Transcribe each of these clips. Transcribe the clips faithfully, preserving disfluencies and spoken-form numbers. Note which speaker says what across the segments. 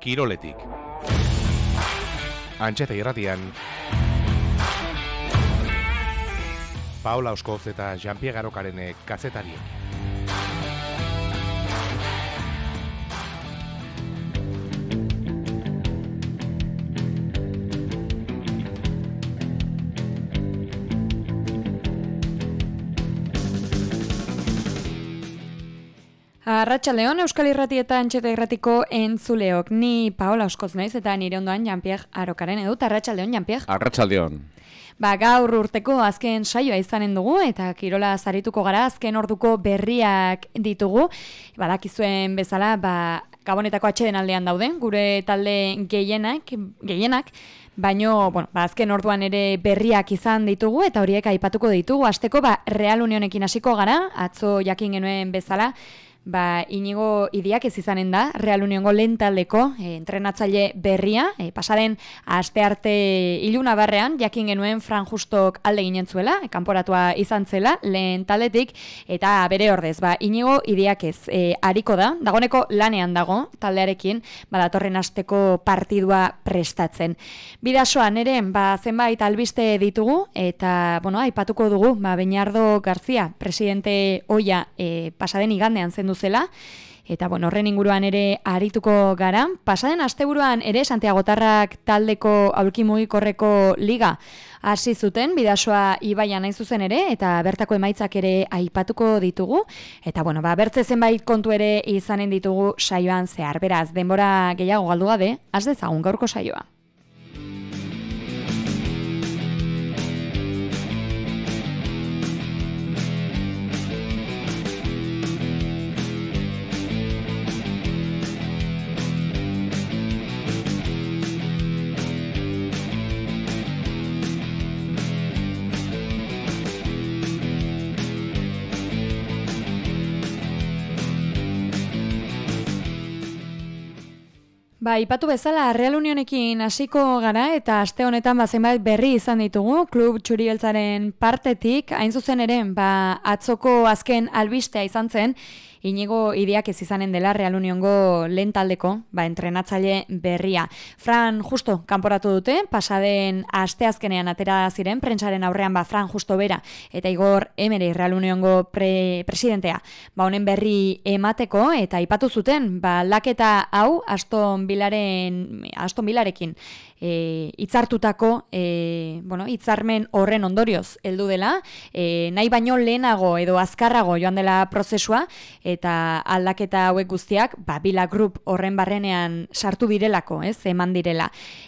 Speaker 1: Kiroletik. Antxeta irratian, Paola Oskoz eta Jean-Pierre Garokarene kazetariek.
Speaker 2: Arratsaldeon, Euskal Irrati eta Antxeta Irratiko entzuleok. Ni Paola Oskoz naiz eta nire ondoan Jean-Pierre Garokarene dut. Arratsaldeon, Jean-Pierre.
Speaker 3: Arratsaldeon.
Speaker 2: Ba, gaur urteko azken saioa izanen dugu eta kirola zarituko gara, azken orduko berriak ditugu. Badakizuen bezala, ba, Gabonetako atxeden aldean dauden, gure talde gehienak, gehienak, baino, bueno, ba, azken orduan ere berriak izan ditugu eta horiek aipatuko ditugu. Hasteko, ba, Real Unionekin hasiko gara, atzo jakin genuen bezala, Ba, Inigo Idiak ez izanen da, Real Uniongo lehen taldeko e, entrenatzaile berria, e, pasaden astearte iluna barrean, jakin genuen Fran Justok alde ginen zuela, e, kanporatua izan zela, lehen taldetik, eta bere ordez, ba, Inigo Idiak ez, e, ariko da, dagoneko lanean dago, taldearekin, badatorren asteko partidua prestatzen. Bidasoan ere, ba, zenbait albiste ditugu, eta, bueno, aipatuko dugu, ba, Beñardo García, presidente oia, e, pasaden igandean zendu zela, eta bueno, horren inguruan ere arituko gara. Pasaden asteburuan ere Santiagotarrak taldeko aulki mugikorreko liga hasi zuten, Bidasoa ibaian hain zuzen ere, eta bertako emaitzak ere aipatuko ditugu, eta bueno, ba, bertze zenbait kontu ere izanen ditugu saioan zehar. Beraz, denbora gehiago galdu gabe, has dezagun gaurko saioa. Ba, ipatu bezala, Real Unionekin hasiko gara eta aste honetan ba, zenbait berri izan ditugu, klub txuri-beltzaren partetik, hain zuzen ere, ba, atzoko azken albistea izan zen, Inigo Idiak ez izanen dela Real Uniongo lehen taldeko, ba, entrenatzaile berria. Fran Justo kanporatu dute, pasaden asteazkenean atera ziren, prentsaren aurrean ba, Fran Justo bera, eta Igor Emeri Real Uniongo pre presidentea, ba, honen berri emateko, eta aipatu zuten, ba, laketa hau Aston Villaren, Aston Villarekin, E, itzartutako e, bueno, itzarmen horren ondorioz heldu dela, e, nahi baino lehenago edo azkarrago joan dela prozesua, eta aldaketa hauek guztiak ba, Villa Group horren barrenean sartu direlako, ez, eman direla.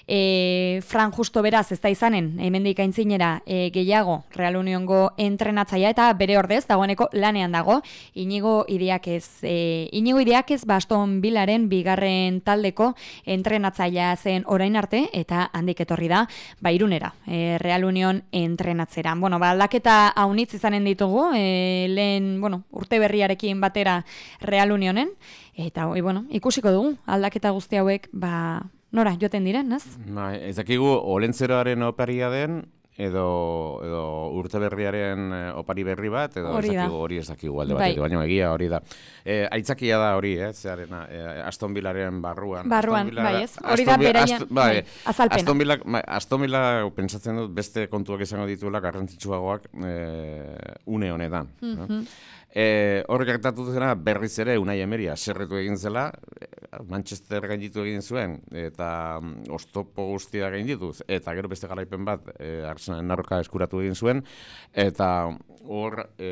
Speaker 2: E, Fran Justo beraz ez da izanen, hemendik aintzinera e, gehiago Real Uniongo entrenatzailea eta bere ordez dagoeneko lanean dago, Inigo Idiak ez. E, Inigo Idiak ez Aston Villaren bigarren taldeko entrenatzailea zen orain arte, eta handik etorri da, ba, Irunera, e, Real Union entrenatzera. Bueno, ba, aldaketa haunitz izanen ditugu, e, lehen, bueno, urte berriarekin batera Real Unionen, eta, oi, bueno, ikusiko dugu, aldaketa guzti hauek, ba, nora, joten diren, ez?
Speaker 3: Ba, ez dakigu, olentzeroaren oparia den, edo, edo urte berriaren opari berri bat, edo
Speaker 2: hori
Speaker 3: ez dakigu, hori ez dakigu alde batetik, baina egia hori da. E, aitzakia da hori, eh, zearena, e, Aston Villaren barruan.
Speaker 2: Barruan,
Speaker 3: Villa,
Speaker 2: bai ez, hori da beraia, bai, azalpena.
Speaker 3: Aston Villa, Aston Villa pentsatzen dut beste kontuak izango dituela garrantzitsuagoak e, une honetan. Mm-hmm. no? E, horrek gertatu zena berriz ere Unai Emery haserretu egin zela, Manchester gainditu egin zuen, eta oztopo guztia gaindituz, eta gero beste garaipen bat e, Arsenalen aurka eskuratu egin zuen, eta hor e,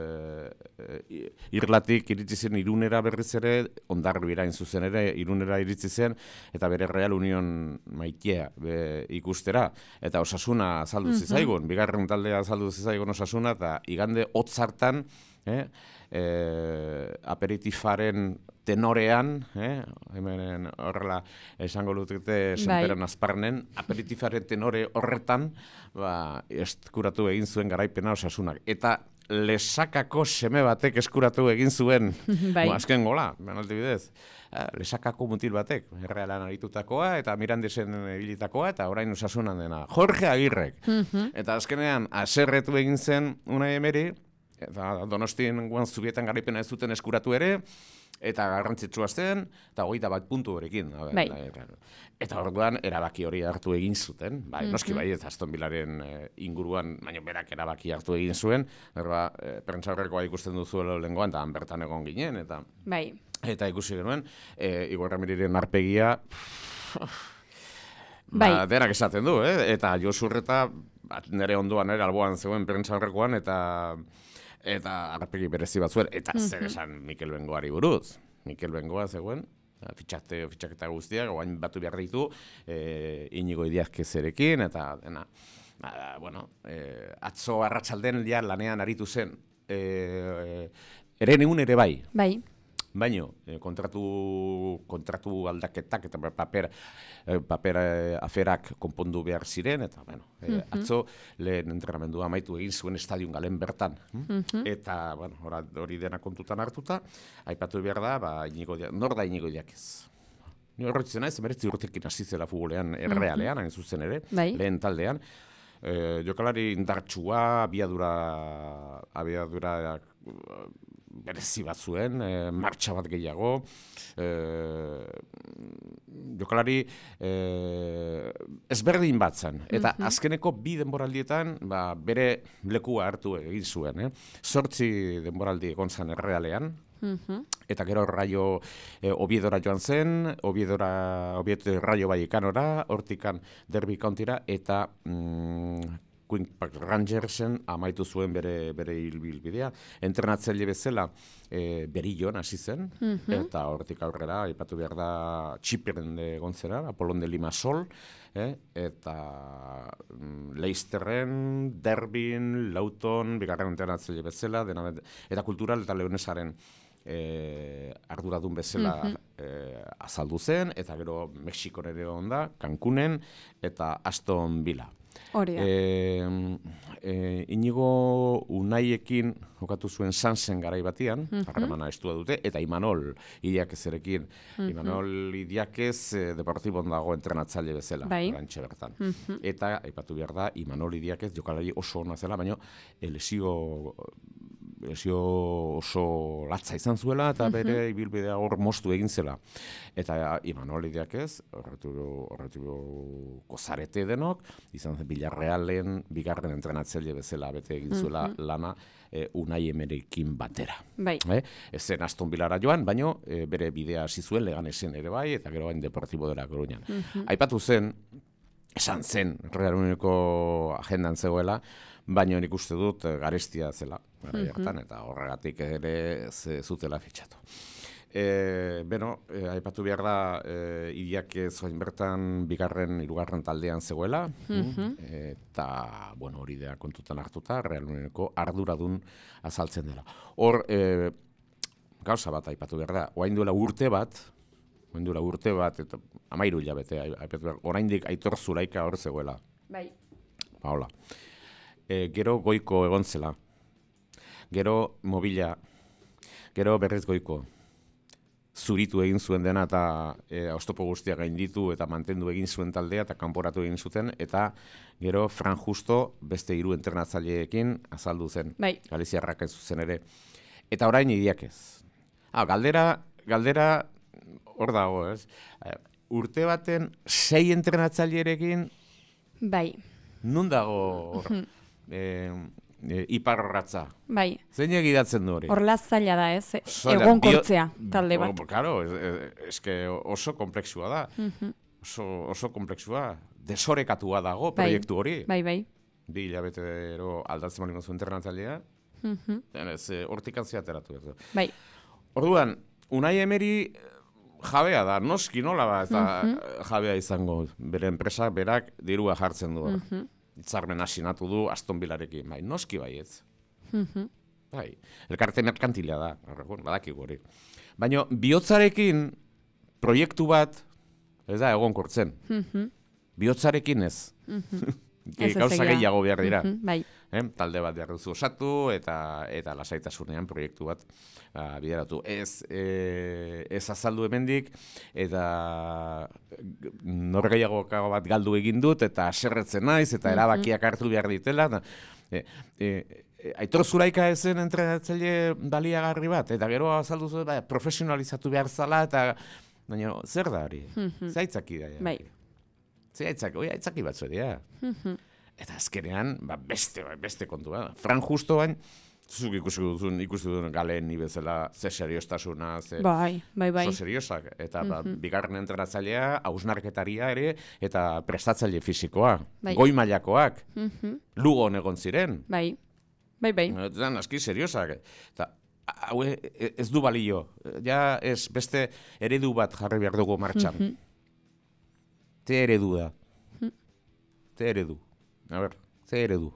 Speaker 3: e, Irlatik iritsi zen Irunera berriz ere, Hondarribira hain zuzen ere Irunera iritsi zen, eta bere Real Union maitea be, ikustera, eta Osasuna azaldu mm-hmm. zizaigun, bigarren taldea azaldu zizaigun Osasuna, eta igande hotz hartan, Eh, eh, aperitifaren tenorean, eh, hemen horrela esango lutete senperan azparnen, aperitifaren tenore horretan, ba, eskuratu egin zuen garaipena Osasunak. Eta Lesakako seme batek eskuratu egin zuen, bai. Bo, azken gola, benaldi bidez. Lesakako mutil batek, Errealan aritutakoa, eta Mirandesen ebilitakoa, eta orain Osasunan dena. Jorge Agirrek. Mm-hmm. Eta azkenean, haserretu egin zen Unai Emery, eta Donostien guan zubietan garaipena ez zuten eskuratu ere, Eta garrantzitsua zen, eta hogeita bat puntu horrekin.
Speaker 2: Bai.
Speaker 3: Eta orduan, erabaki hori hartu egin zuten. Bai, noski bai, ez Aston Villaren eh, inguruan, baina berak erabaki hartu egin zuen, berba, eh, prentsaurrekoa ikusten duzuela lehengoan, eta han bertan egon ginen, eta
Speaker 2: Bai.
Speaker 3: eta ikusi genuen, eh, Igor Ramiriren arpegia,
Speaker 2: Bai.
Speaker 3: ba, denak esaten du, eh? Eta Josurreta, bat, nire ondoan, nire alboan zegoen prentsaurrekoan, eta eta arpegi berezi bat zuen, eta zer esan Mikel Bengoari buruz. Mikel Bengoa zegoen, fitxate, fitxaketa guztiak, oain batu behar ditu, e, Inigo Idiazkezerekin, eta dena, ba, bueno, e, atzo arratsalden ja lanean aritu zen, e, e, eren egun ere bai.
Speaker 2: Bai.
Speaker 3: Baino, eh, kontratu, kontratu aldaketak eta paper, eh, paper eh, aferak konpondu behar ziren, eta, bueno, eh, mm-hmm. atzo lehen entrenamendua amaitu egin zuen estadion galen bertan. Mm-hmm. Eta, bueno, hori dena kontutan hartuta, aipatu behar da, ba, Inigo, nor da Inigo Idiakez? Ni horretzen naiz, emeretzi urtekin hasi zela futbolean errealean, hain zuzen ere,
Speaker 2: bai.
Speaker 3: Lehen taldean. E, jokalari indartsua, abiadura, abiadura berezi bat zuen, e, martxa bat gehiago, e, jokalari e, ezberdin bat zen. Eta mm-hmm. azkeneko bi denboraldietan ba, bere lekua hartu egin zuen. Eh? Zortzi denboraldi egon zen errealean, mm-hmm. eta gero Raio e, Obiedora joan zen, Obiedora, Oviedo Raio Vallecanora, hortikan Derby Countira, eta mm, Queen Park Rangersen amaitu zuen bere bere hilbilbidea. Entrenatzaile bezala e, Berillon hasi zen, mm-hmm. eta hortik aurrera aipatu behar da Txipren egon zera, Apollon de Limassol, eh? eta mm, Leicesterren, Derbyn, Lauton, bigarren entrenatzaile bezala, dena, eta kultural eta leonesaren E, arduradun bezala mm-hmm. e, azaldu zen, eta gero Mexikon ere onda, Cancunen, eta Aston Villa.
Speaker 2: Hori da.
Speaker 3: E, e, Inigo Unaiekin jokatu zuen Sansen garai batian, harremana mm-hmm. estua dute, eta Imanol Idiakezerekin. Mm-hmm. Imanol Idiakez e, Deportibon dago entrenatzaile bezala,
Speaker 2: bai.
Speaker 3: Orantxe bertan.
Speaker 2: Mm-hmm.
Speaker 3: Eta, aipatu behar da, Imanol Idiakez jokalari oso ona zela, baina lesio lesio oso latza izan zuela, eta bere mm-hmm. ibilbidea hor moztu egin zela. Eta Imanol Idiakez, horretu, horretu gozarete denok, izan zen Villarrealen bigarren entrenatzaile bezala bete egin zuela mm-hmm. lana e, Unai Emerekin batera.
Speaker 2: Bai.
Speaker 3: Eh? Ez zen Aston Villara joan, baino e, bere bidea hasi zuen Leganesen ere bai, eta gero bain Deportibo de la Coruñan. Mm-hmm. Aipatu zen, esan zen, Real Unioneko agendan zegoela, baina nik uste dut garestia zela, gara mm-hmm. eta horregatik ere ze, zutela fitxatu. E, beno, e, aipatu behar da, e, Idiakez zoain bertan bigarren, hirugarren taldean zegoela, mm-hmm. eta, bueno, hori da kontutan hartuta, Real Unioneko arduradun azaltzen dela. Hor, e, gauza bat aipatu behar da, oain duela urte bat, oain duela urte bat, eta amairu hilabete, aipatu behar, oraindik Aitor Zulaika hor zegoela.
Speaker 2: Bai.
Speaker 3: Paola. E, gero Goiko egon zela, gero Mobila, gero Berriz Goiko, zuritu egin zuen dena eta e, oztopo guztia gainditu eta mantendu egin zuen taldea eta kanporatu egin zuten, eta gero Fran Justo beste hiru entrenatzaileekin azaldu zen,
Speaker 2: bai.
Speaker 3: Galiziarrak ez zuzen ere. Eta orain Idiakez. Ah, galdera, galdera hor dago, ez? Urte baten sei entrenatzaileekin
Speaker 2: bai.
Speaker 3: Nun dago hor? E, e, iparratza.
Speaker 2: Bai.
Speaker 3: Zein egidatzen du hori?
Speaker 2: Horla zaila da, ez?
Speaker 3: Zaila,
Speaker 2: Egon kortzea, talde bat.
Speaker 3: Bo, claro, eske oso komplexua da. Mm-hmm. Oso, oso komplexua. Desorekatua dago
Speaker 2: bai.
Speaker 3: Proiektu hori.
Speaker 2: Bai, bai.
Speaker 3: Bi hilabetero aldatzen balimo zuen internatzailea. Mm-hmm. Ez, hortik antzia ateratu.
Speaker 2: Bai.
Speaker 3: Orduan, Unai Emeri jabea da, noski nola ba, eta mm-hmm. jabea izango. Bere enpresa, berak dirua jartzen du. Mm-hmm. Itzarmen asinatu du Aston Villarekin, bai, noski baietz. Mm-hmm. Bai, elkarte merkantilea da, badakigu hori. Baina bihotzarekin proiektu bat, ez da, egon kortzen. Mm-hmm. Bihotzarekin ez. Mm-hmm. Gauza gehiago behar dira.
Speaker 2: Mm-hmm. Bai.
Speaker 3: Eh, talde bat behar duzu osatu, eta eta lasaitasunean proiektu bat uh, bideratu. Ez, e, ez azaldu hemendik, eta norgeiago bat galdu egin dut, eta aserretzen naiz, eta erabakiak hartu behar ditela. Da, e, e, Aitor Zulaika ezen entrenatzaile baliagarri bat, eta gero azaldu zuen, ba, profesionalizatu behar zala, eta baina zer da hori? Zaitzaki da.
Speaker 2: Bai.
Speaker 3: Zaitzaki, oi, aitzaki batzu dira. Eta azkenean, ba, beste, beste kontu, ba. Fran Justo bain, zuzuk ikusi duzun, ikusi duzun galen ni bezala, ze seriostasuna, ze...
Speaker 2: Bai, bai, bai.
Speaker 3: Zo seriosak. Eta ba, bigarren entrenatzailea, hausnarketaria ere, eta prestatzaile fisikoa.
Speaker 2: Bai.
Speaker 3: Goi mailakoak. Lugon egon ziren.
Speaker 2: Bai, bai, bai.
Speaker 3: Eta aski seriosak. Eta hau ez du balio. Ja ez beste eredu bat jarri behar dugu martxan. Ze eredu da. Ze eredu. A ber, ze eredu.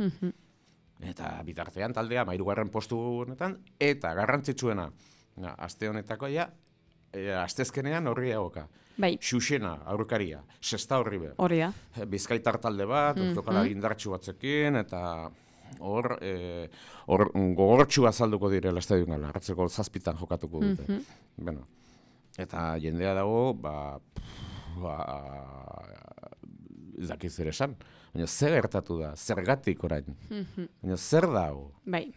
Speaker 3: Eta bitartean taldea mairugarren postu honetan, eta garrantzitsuena, ja, aste honetako ja, e, astezkenean horri egoka.
Speaker 2: Bai.
Speaker 3: Xuxena, aurkaria, sexta horri be.
Speaker 2: Hori da.
Speaker 3: Bizkaitar talde bat, mm -hmm. indartsu batzekin, eta hor, e, hor gogortxu azalduko direla estadion gala, hartzeko zazpitan jokatuko dute. Mm -hmm. Bueno, eta jendea dago, ba, ba ez dakiz ere esan, baina zer gertatu da, zergatik orain, baina zer dago.
Speaker 2: Bai.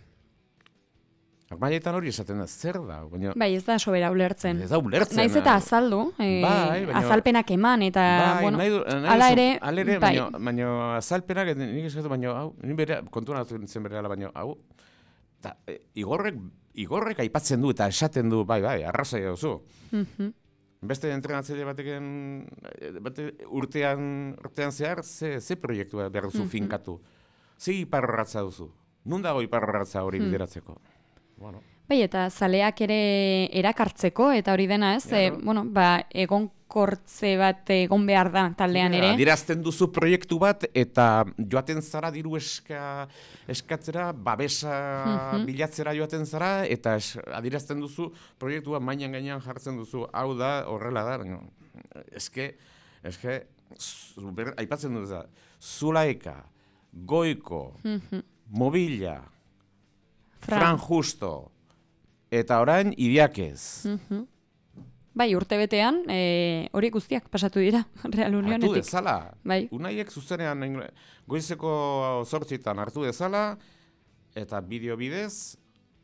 Speaker 3: Akmailetan hori esaten da, zer dago, baina...
Speaker 2: Bai, ez da sobera ulertzen.
Speaker 3: Ez da ulertzen.
Speaker 2: Naiz eta azaldu, e,
Speaker 3: bai, baina,
Speaker 2: azalpenak eman, eta,
Speaker 3: bai,
Speaker 2: bueno,
Speaker 3: nahi du, nahi
Speaker 2: ala
Speaker 3: duzu,
Speaker 2: ere,
Speaker 3: ala ere,
Speaker 2: bai.
Speaker 3: baina, baina azalpenak, nik esatu, baina, hau, nik bere, kontuan hartu nintzen bere ala, baina, hau, eta, e, igorrek, igorrek aipatzen du, eta esaten du, bai, bai, arrazoia duzu.
Speaker 2: Mhm.
Speaker 3: Beste entrenatzaile bateken bate, urtean, urtean zehar, ze, ze proiektua behar duzu mm -hmm. finkatu. Ze iparrorratza duzu. Nun dago iparrorratza hori mm. bideratzeko? Bueno.
Speaker 2: Bai, eta zaleak ere erakartzeko, eta hori dena ez, e, bueno, ba, egonkortze bat egon behar da taldean ere.
Speaker 3: Adierazten duzu proiektu bat, eta joaten zara diru eska, eskatzera, babesa mm -hmm. bilatzera joaten zara, eta es, adierazten duzu proiektua mainan gainean jartzen duzu, hau da, horrela da. Eske, eske, ber, aipatzen dut da, Zulaika, Goiko, mm -hmm. Mobila, Fran, Fran Justo, eta orain, Idiakez.
Speaker 2: Mm -hmm. Bai, urte betean, e, hori guztiak pasatu dira, Real Unionetik.
Speaker 3: Hartu dezala.
Speaker 2: Bai.
Speaker 3: Unaiek zuzenean goizeko zortzitan hartu dezala, eta bideo bidez,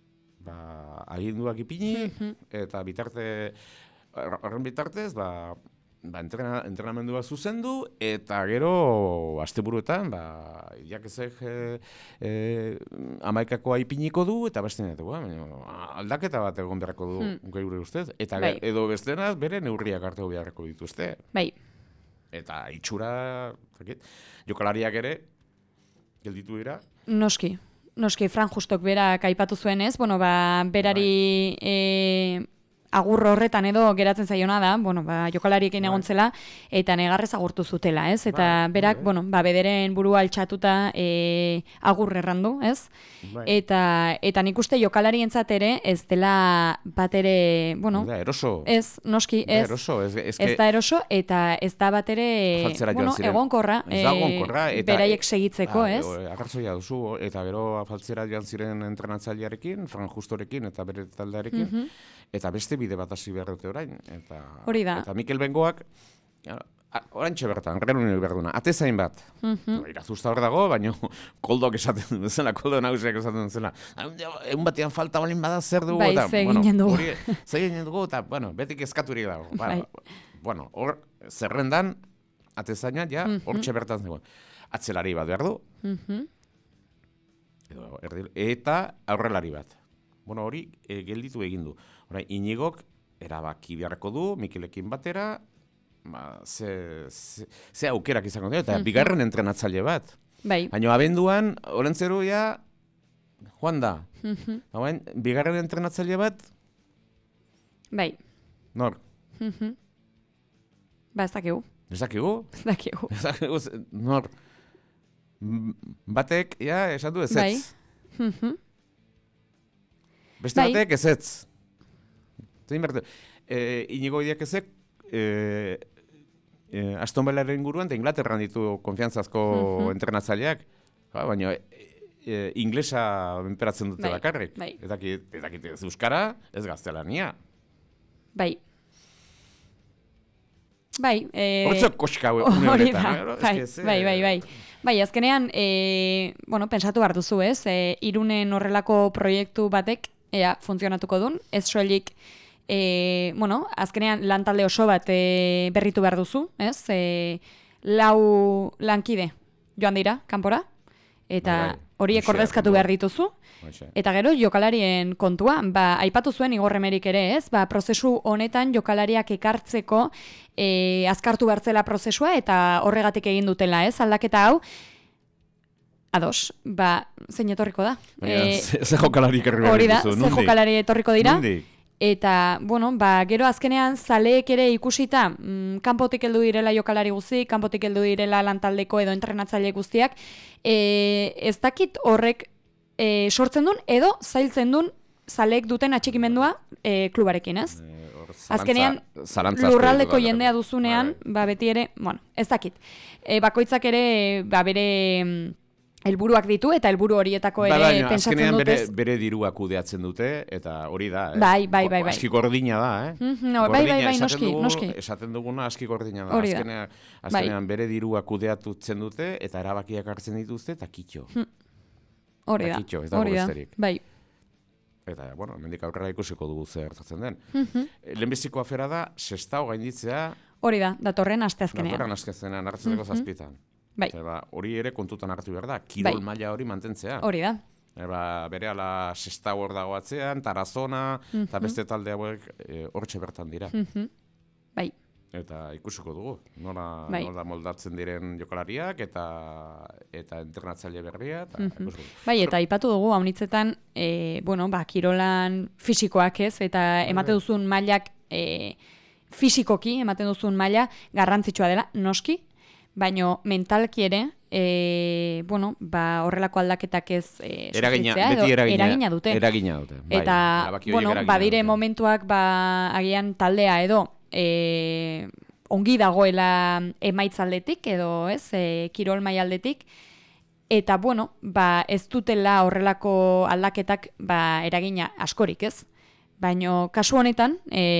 Speaker 3: ba, aginduak ipini, mm -hmm. eta bitarte, horren bitartez, ba, ba entrena, entrenamendua zuzendu, eta gero, asteburuetan, ba, Idiakezek e, e, amaikakoa ipiniko du, eta beste netuko, aldaketa bat egon beharko du, hmm. geure ustez, eta bai. Edo bestenaz, bere neurriak hartu beharko dituzte.
Speaker 2: Bai.
Speaker 3: Eta itxura, jokalariak ere, gelditu dira.
Speaker 2: Noski, noski, Fran Justok berak aipatu zuen ez, bueno, ba, berari... Bai. E, agur horretan edo geratzen zaiona da, bueno, ba, jokalariekin egon zela, eta negarrez agurtu zutela, ez? Eta bai, berak, bai. bueno, ba, bederen burua altxatuta e, agur errandu, ez? Bai. Eta, eta nik uste jokalarientzat ere ez dela bat ere, bueno...
Speaker 3: Da, eroso.
Speaker 2: Ez, noski, ez.
Speaker 3: Da, eroso. Ez, ez,
Speaker 2: ez da eroso, eta ez da bat ere, bueno, egonkorra,
Speaker 3: ez da egonkorra,
Speaker 2: e, beraiek segitzeko, ez?
Speaker 3: Agartzoia duzu, eta gero afaltzera joan ziren entrenatzailearekin, Fran Justorekin, eta bere taldearekin, mm -hmm. eta beste bide bat hasi behar dute orain. Eta,
Speaker 2: hori da.
Speaker 3: Eta Mikel Bengoak, oraintxe bertan, Real Union berduna, atezain bat. Mm -hmm. Irazuzta hor dago, baina koldok esaten duen zela, koldo nagusiak esaten duen zela. Egun batean falta balin bada zer dugu.
Speaker 2: Bai, ze ginen dugu.
Speaker 3: Ze ginen dugu, eta, bueno, betik eskaturik dago. Bai. Bueno, hor, zerrendan, atezaina, ja, mm -hmm. hortxe bertan zegoen. Atzelari bat behar du. Mm -hmm. Edo, erdi, eta aurrelari bat. Bueno, hori e, gelditu egin du. Hora, Inigok erabaki beharko du, Mikelekin batera, ba, ze, ze, ze aukerak izango dira, eta mm -hmm. bigarren entrenatzaile bat.
Speaker 2: Bai.
Speaker 3: Baina abenduan, horrentzeru ja, joan da. Mm -hmm. Hauen, bigarren entrenatzaile bat?
Speaker 2: Bai.
Speaker 3: Nor?
Speaker 2: Mm -hmm. Ba, ez dakigu.
Speaker 3: Ez dakigu?
Speaker 2: Ez dakigu.
Speaker 3: Ez dakigu, nor? Batek, ja, esan du ez ez.
Speaker 2: Bai. Mm -hmm.
Speaker 3: Beste bai. Batek ez ez. E, Inigo Idiakezek e, e, Aston Villaren inguruan eta Inglaterran ditu konfiantzazko uh-huh. entrenatzaileak, ba, baina e, e, inglesa menperatzen dute bai. Bakarrik. Bai. Ez dakit, ez dakit ez euskara, ez gaztelania.
Speaker 2: Bai. bai. E,
Speaker 3: Hortzak koska une
Speaker 2: hori
Speaker 3: honetan.
Speaker 2: da, bai, bai, bai, bai. Bai, azkenean, e, bueno, pensatu behar duzu, ez? E, Irunen horrelako proiektu batek, ea, funtzionatuko dun, ez soilik, e, bueno, azkenean lantalde oso bat e, berritu behar duzu, ez? E, lau lankide joan dira, kanpora, eta horiek ordezkatu behar dituzu. Eta gero jokalarien kontua, ba, aipatu zuen Igor Emerik ere, ez? Ba, prozesu honetan jokalariak ekartzeko e, azkartu bertzela prozesua eta horregatik egin dutela, ez? Aldaketa hau, ados, ba, zein etorriko da?
Speaker 3: E, ze jokalari ekarri behar
Speaker 2: hori da,
Speaker 3: dituzu,
Speaker 2: ze jokalari etorriko dira?
Speaker 3: Nundik?
Speaker 2: Eta, bueno, ba, gero azkenean zaleek ere ikusita, mm, kanpotik heldu direla jokalari guztiak, kanpotik heldu direla lantaldeko edo entrenatzaile guztiak, e, ez dakit horrek e, sortzen duen edo zailtzen duen zaleek duten atxikimendua e, klubarekin, ez?
Speaker 3: E, or, zalantza,
Speaker 2: azkenean,
Speaker 3: zalantza
Speaker 2: lurraldeko
Speaker 3: da,
Speaker 2: jendea duzunean,
Speaker 3: vale.
Speaker 2: ba, beti ere, bueno, ez dakit. E, bakoitzak ere, ba, bere helburuak ditu eta helburu horietako ere
Speaker 3: ba, baina,
Speaker 2: pentsatzen dute.
Speaker 3: Bere, bere dirua kudeatzen dute eta hori da. Eh?
Speaker 2: Bai, bai, bai, bai.
Speaker 3: Aski gordina da, eh?
Speaker 2: Mm-hmm, no, bai, bai, bai,
Speaker 3: esaten
Speaker 2: noski,
Speaker 3: dugu,
Speaker 2: noski.
Speaker 3: Esaten duguna aski gordina da.
Speaker 2: Hori da.
Speaker 3: Azkenean, azkenean
Speaker 2: bai.
Speaker 3: bere dirua kudeatutzen dute eta erabakiak hartzen dituzte eta kitxo.
Speaker 2: Hori da,
Speaker 3: kitxo, ez dago
Speaker 2: hori da,
Speaker 3: besterik.
Speaker 2: bai.
Speaker 3: Eta, bueno, hemendik aurrera ikusiko dugu zer gertatzen den.
Speaker 2: Mm-hmm.
Speaker 3: Lehenbiziko afera da, Sestao gainditzea,
Speaker 2: hori da, datorren asteazkenean.
Speaker 3: datorren asteazkenean hartzeneko
Speaker 2: Mm-hmm.
Speaker 3: zazpitan.
Speaker 2: Bai.
Speaker 3: Eba, hori ere kontutan hartu behar da, kirol
Speaker 2: bai.
Speaker 3: maila hori mantentzea.
Speaker 2: Hori da.
Speaker 3: Eba, bere ala Sestao hor dago atzean, Tarazona, eta
Speaker 2: Mm-hmm.
Speaker 3: beste talde hauek e, hortxe bertan dira.
Speaker 2: Mm-hmm. Bai.
Speaker 3: Eta ikusiko dugu, nola,
Speaker 2: bai.
Speaker 3: nola moldatzen diren jokalariak eta eta entrenatzaile berria. Eta
Speaker 2: mm-hmm. Bai, eta aipatu dugu, haunitzetan, e, bueno, ba, kirolan fisikoak ez, eta emate duzun mailak e, fisikoki, ematen duzun maila garrantzitsua dela, noski, baino mentalki ere, e, bueno, ba, horrelako aldaketak ez e,
Speaker 3: eragina,
Speaker 2: sufritzea,
Speaker 3: beti eragina,
Speaker 2: eragina dute.
Speaker 3: Eragina dute. Bai,
Speaker 2: eta, bueno, badire
Speaker 3: dute.
Speaker 2: momentuak, ba, agian taldea edo, e, ongi dagoela emaitzaldetik edo, ez, e, kirol maialdetik, eta, bueno, ba, ez dutela horrelako aldaketak, ba, eragina askorik, ez? Baino kasu honetan,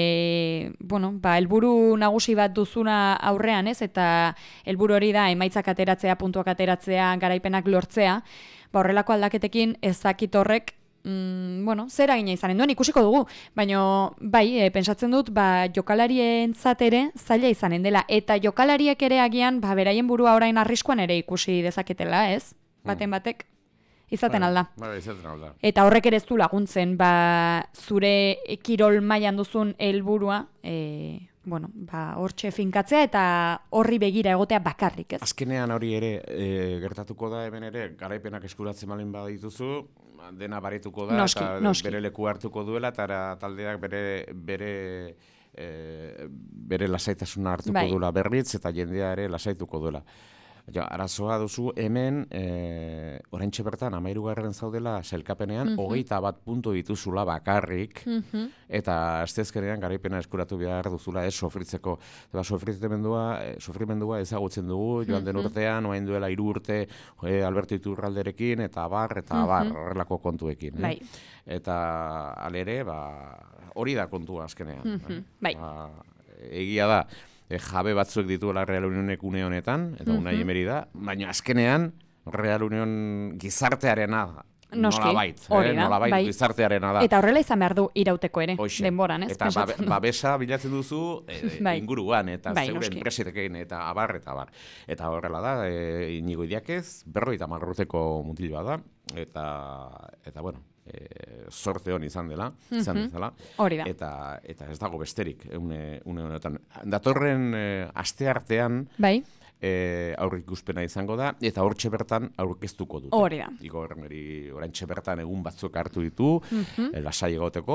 Speaker 2: e, bueno, ba, helburu nagusi bat duzuna aurrean, ez? Eta helburu hori da emaitzak ateratzea, puntuak ateratzea, garaipenak lortzea. Ba, horrelako aldaketekin ezakit horrek, mm, bueno, zer eragina izanen duen ikusiko dugu. Baino bai, e, pentsatzen dut, ba, jokalarientzat ere zaila izanen dela. Eta jokalariek ere agian, ba, beraien burua orain arriskuan ere ikusi dezaketela, ez? Baten batek. Izaten alda.
Speaker 3: Bai, izaten alda.
Speaker 2: Eta horrek ere ez du laguntzen, ba, zure kirol mailan duzun helburua, e, bueno, ba, hortxe finkatzea eta horri begira egotea bakarrik, ez?
Speaker 3: Azkenean hori ere e, gertatuko da hemen ere, garaipenak eskuratzen malin badituzu, dena barituko da,
Speaker 2: noski,
Speaker 3: eta
Speaker 2: noski.
Speaker 3: bere leku hartuko duela, eta taldeak bere, bere, e, bere lasaitasuna hartuko
Speaker 2: bai.
Speaker 3: duela berritz, eta jendea ere lasaituko duela. Ja, arazoa duzu hemen, e, oraintxe bertan, hamahirugarren zaudela selkapenean,
Speaker 2: mm-hmm.
Speaker 3: hogeita bat puntu dituzula bakarrik,
Speaker 2: mm-hmm.
Speaker 3: eta asteazkenean garaipena eskuratu behar duzula ez sofritzeko. Eta sofrimendua, sofrimendua ezagutzen dugu, joan den urtean, oain duela hiru urte e, Alberto Iturralderekin, eta abar, eta abar,
Speaker 2: mm-hmm.
Speaker 3: horrelako kontuekin. Eh?
Speaker 2: Bai.
Speaker 3: Eta alere, ba, hori da kontua azkenean.
Speaker 2: Mm-hmm.
Speaker 3: Eh?
Speaker 2: Bai.
Speaker 3: Ba, egia da, E, jabe batzuek dituela Real Unionek une honetan, eta
Speaker 2: mm-hmm.
Speaker 3: Unai Emeri da, baina azkenean Real Union gizartearena da.
Speaker 2: Noski,
Speaker 3: nolabait,
Speaker 2: hori
Speaker 3: eh?
Speaker 2: da,
Speaker 3: nolabait
Speaker 2: bai.
Speaker 3: Gizartearena da.
Speaker 2: Eta horrela izan behar du irauteko ere,
Speaker 3: Hoxe.
Speaker 2: denboran, ez?
Speaker 3: Eta babe, babesa bilatzen duzu e,
Speaker 2: bai.
Speaker 3: inguruan, eta
Speaker 2: bai,
Speaker 3: zeure
Speaker 2: noski.
Speaker 3: enpresetekin, eta abar, eta abar. Eta horrela da, e, Inigo Idiakez, berrogeita hamar urteko mutilua da, eta, eta bueno, e, sorte hon izan dela, izan
Speaker 2: mm-hmm.
Speaker 3: dela.
Speaker 2: Hori da.
Speaker 3: Eta, eta ez dago besterik, une, une honetan. Datorren e, aste artean,
Speaker 2: bai.
Speaker 3: E, aurrikuspena izango da, eta hortxe bertan aurkeztuko dute.
Speaker 2: Hori da.
Speaker 3: Igor Emery oraintxe bertan egun batzuk hartu ditu,
Speaker 2: mm-hmm.
Speaker 3: e, lasai egoteko,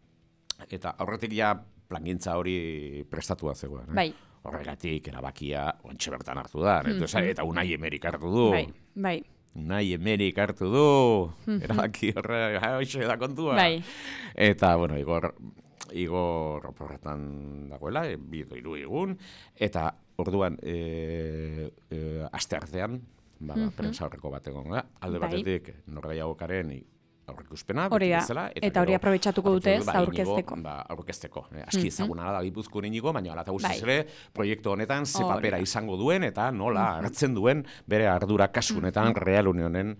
Speaker 3: eta aurretik ja plangintza hori prestatua zegoen. Eh?
Speaker 2: Bai.
Speaker 3: Horregatik, erabakia oraintxe bertan hartu da,
Speaker 2: mm-hmm.
Speaker 3: eta Unai Emeryk hartu du.
Speaker 2: Bai, bai.
Speaker 3: Unai Emeryk hartu du, mm-hmm. erabaki horre, hoxe da kontua.
Speaker 2: Bai.
Speaker 3: Eta, bueno, Igor, Igor oporretan dagoela, e, bi edo hiru egun, eta orduan, e, e, aste artean, ba,
Speaker 2: mm-hmm.
Speaker 3: prensa horreko bat egon, alde
Speaker 2: bai.
Speaker 3: batetik, norgehiagokaren aurrikuspena,
Speaker 2: hori da,
Speaker 3: bezala,
Speaker 2: eta hori aprobetxatuko dute ez,
Speaker 3: ba,
Speaker 2: aurkezteko.
Speaker 3: Ba, aurkezteko. Eh, aski ezaguna da Gipuzkoan Inigo, baina ala eta guztiz
Speaker 2: Bai.
Speaker 3: ere, proiektu honetan ze
Speaker 2: Hori
Speaker 3: papera
Speaker 2: da.
Speaker 3: izango duen, eta nola hartzen duen bere ardura kasu honetan Real Unionen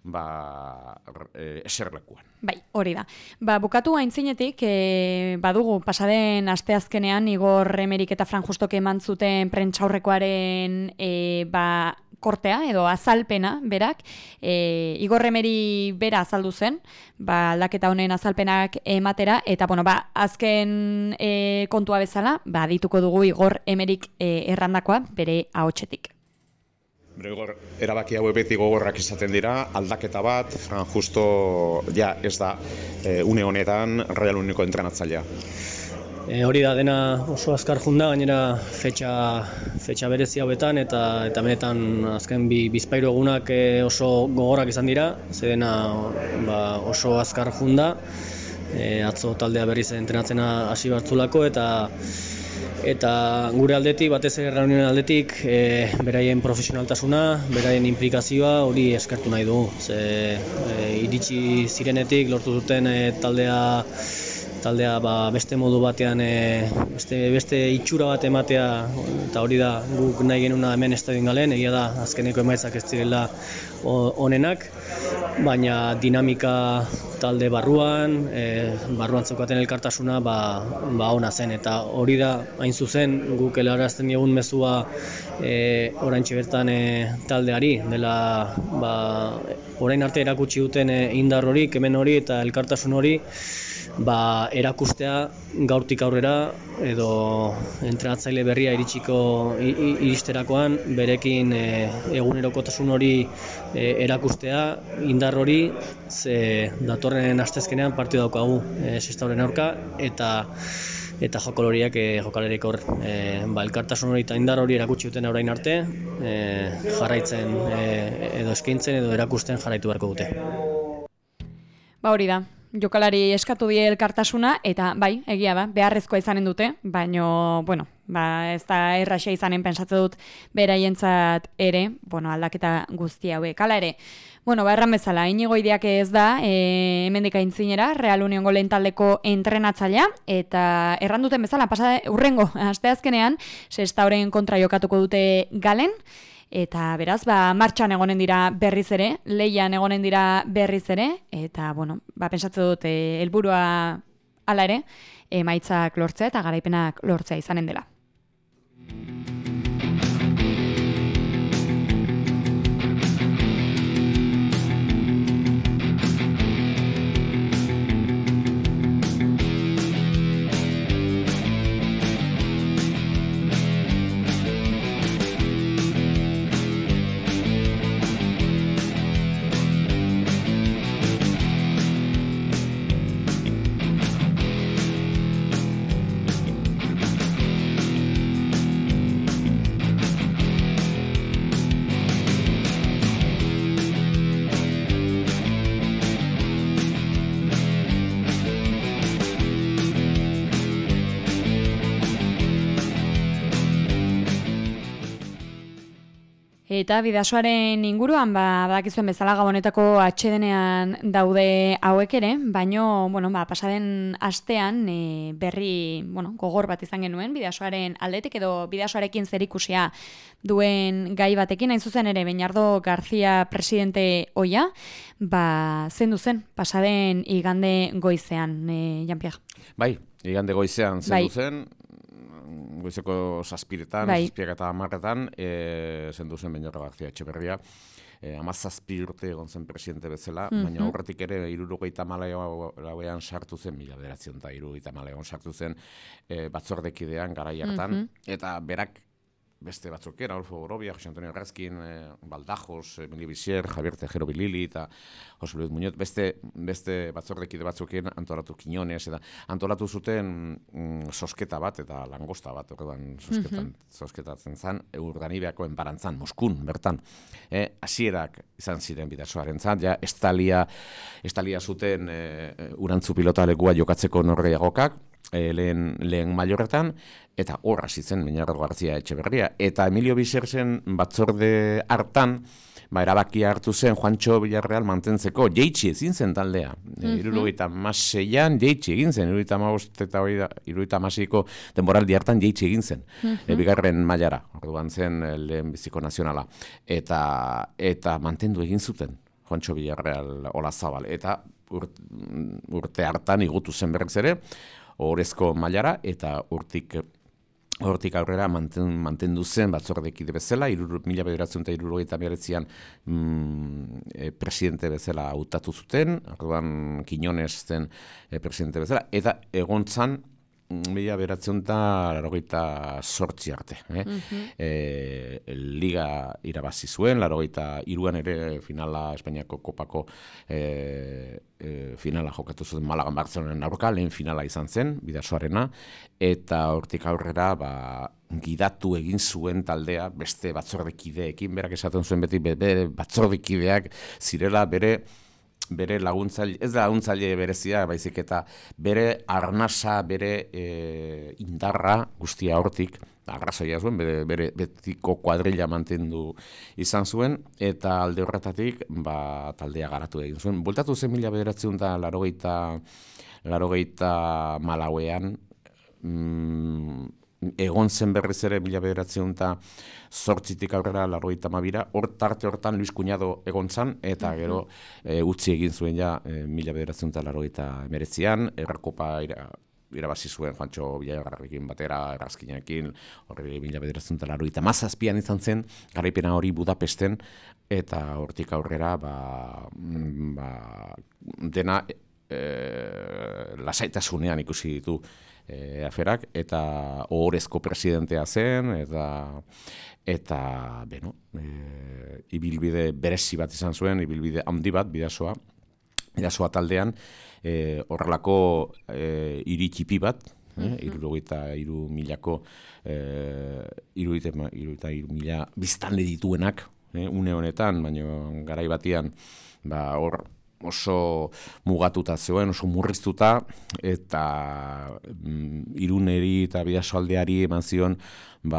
Speaker 3: ba, e, eserlekuan.
Speaker 2: Bai, hori da. Ba, bukatu aintzinetik, e, badugu, pasaden asteazkenean Igor Emerik eta Fran Justok eman zuten prentsaurrekoaren e, ba, kortea edo azalpena berak, e, Igor Emeri bera azaldu zen, ba, aldaketa honen azalpenak ematera, eta bueno, ba, azken e, kontua bezala, ba, dituko dugu Igor Emerik e, errandakoa bere ahotsetik.
Speaker 4: Bregor, erabaki hau beti gogorrak izaten dira, aldaketa bat, Fran Justo ja ez da e, une honetan Real Unioneko entrenatzailea.
Speaker 5: E, hori da dena oso azkar junda, gainera fetxa, fetxa berezi hauetan eta eta benetan azken bi, bizpahiru egunak e, oso gogorrak izan dira, ze dena ba, oso azkar junda, e, atzo taldea berriz entrenatzena hasi bartzulako eta eta gure aldetik, batez ere Real Unionen aldetik, e, beraien profesionaltasuna, beraien implikazioa hori eskertu nahi dugu. Ze e, iritsi zirenetik lortu zuten e, taldea taldea ba, beste modu batean, e, beste, beste itxura bat ematea, eta hori da guk nahi genuna hemen Estadion Galen, egia da azkeneko emaitzak ez direla onenak, baina dinamika talde barruan, e, barruan zeukaten elkartasuna ba, ba ona zen, eta hori da hain zuzen guk helarazten diegun mezua e, oraintxe bertan e, taldeari, dela ba, orain arte erakutsi duten e, indar hori, kemen hori eta elkartasun hori, ba, erakustea gaurtik aurrera edo entrenatzaile berria iritsiko iristerakoan berekin e, egunerokotasun hori e, erakustea, indar hori, ze datorren asteazkenean partidu daukagu e, Sestauren aurka eta eta jokalariak e, jokalarik hor e, ba, elkartasun hori eta indar hori erakutsi duten orain arte e, jarraitzen e, edo eskaintzen edo erakusten jarraitu beharko dute.
Speaker 2: Ba hori da. Jokalari eskatu die elkartasuna, eta bai, egia da, beharrezkoa izanen dute, baino, bueno, ba, ez da erraxa izanen pensatze dut beraientzat ere, bueno, aldaketa guzti hauek. Hala ere, bueno, ba, erran bezala, Inigo Idiak ez da, e, hemendik aintzinera, Real Uniongo lehen taldeko entrenatzailea, eta erran duten bezala, pasada urrengo, asteazkenean, Sestauren kontra jokatuko dute Galen, eta beraz, ba, martxan egonen dira berriz ere, leian egonen dira berriz ere, eta, bueno, ba, pentsatze dut, e, helburua hala ere, emaitzak lortzea eta garaipenak lortzea izanen dela. Eta Bidasoaren inguruan, ba, badakizuen bezala Gabonetako atsedenean daude hauek ere, baino, bueno, ba, pasaden astean e, berri, bueno, gogor bat izan genuen Bidasoaren aldetik edo Bidasoarekin zerikusia duen gai batekin, hain zuzen ere Beñardo García presidente ohia, ba, zendu zen pasaden igande goizean, e, Jean-Pierre.
Speaker 3: Bai, igande goizean zendu
Speaker 2: bai.
Speaker 3: zen, goizeko zazpiretan,
Speaker 2: bai.
Speaker 3: zazpiak eta hamarretan, e, zendu zen Beñardo García Etxeberria, e, amazazpi urte egon zen presidente bezala, mm -hmm. baina aurretik ere hirurogeita hamalauean sartu zen, mila bederatziehun eta hirurogeita hamalauean sartu zen e, batzordekidean garai hartan, mm -hmm. eta berak beste batzuk era, Adolfo Borobia, Jose Antonio Errazkin, eh, Baldajos, Emilio Bizier, Javier Tejero Bilili eta Jose Luis Muñoz, beste, beste batzordekide batzuken antolatu Quiñones, eta antolatu zuten mm, sosketa bat eta langosta bat, orduan sosketan, mm -hmm. sosketatzen zen, Urdanibeako enparantzan, Moskun, bertan. Eh, hasierak izan ziren Bidasoaren zan, ja, estalia, estalia zuten eh, urantzu pilota lekua jokatzeko norgehiagokak, E, lehen, lehen mailorretan, eta hor hasi zen Beñardo García Etxeberria. Eta Emilio Bizersen batzorde hartan, ba, erabakia hartu zen Juantxo Villarreal mantentzeko, jeitsi ezin zen taldea. Mm-hmm. Hirurogeita hamaseian jeitsi egin zen, hirurogeita hamabost eta hirurogeita hamaseiko denboraldi hartan jeitsi egin zen. Mm-hmm. E, bigarren mailara, orduan zen lehen biziko nazionala. Eta, eta mantendu egin zuten Juantxo Villarreal Olazabal. Eta urt, urte hartan igutu zen berriz ere, ohorezko mailara, eta urtik Hortik aurrera manten, mantendu zen batzordekide bezala, mila bederatziehun eta hirurogeita hemeretzian mm, e, presidente bezala hautatu zuten, orduan Quiñones zen e, presidente bezala, eta egontzan mila bederatziehun eta laurogeita zortzi arte. Eh? Mm-hmm. e, Liga irabazi zuen, laurogeita hiruan ere finala, Espainiako kopako e, e, finala jokatu zuen Malagan Bartzelonen aurka, lehen finala izan zen, Bidasoarena, eta hortik aurrera ba, gidatu egin zuen taldea beste batzordekideekin, berak esaten zuen beti bere batzordekideak zirela bere bere laguntzaile, ez da laguntzaile berezia, baizik eta bere arnasa, bere e, indarra guztia hortik, arrazoia zuen, bere, bere betiko kuadrilla mantendu izan zuen, eta alde horretatik ba, taldea garatu egin zuen. Bultatu zen mila bederatziehun eta laurogeita, laurogeita malauean, mm, egon zen berriz ere mila bederatziehun eta zortzitik aurrera laurogeita hamabira, hor tarte hortan Luis Cuñado egon zen, eta gero e, utzi egin zuen ja e, mila bederatziehun eta laurogeita hemeretzian, Errekopa ira, irabazi zuen Juantxo Villarrealrekin batera, Errazkinarekin, horri mila bederatziehun eta laurogeita hamazazpian izan zen, garaipena hori Budapesten, eta hortik aurrera ba, ba, dena e, lasaitasunean ikusi ditu E, aferak, eta ohorezko presidentea zen, eta eta beno, e, ibilbide berezi bat izan zuen, ibilbide handi bat, bidasoa, bidasoa taldean, e, horrelako e, hiri txipi bat, mm-hmm. e, irurogeita hiru milako, e, irurogeita hiru mila biztanle dituenak, e, une honetan, baina garai batian, ba, hor, oso mugatuta zegoen, oso murriztuta, eta mm, Iruneri eta Bidasoaldeari eman zion ba,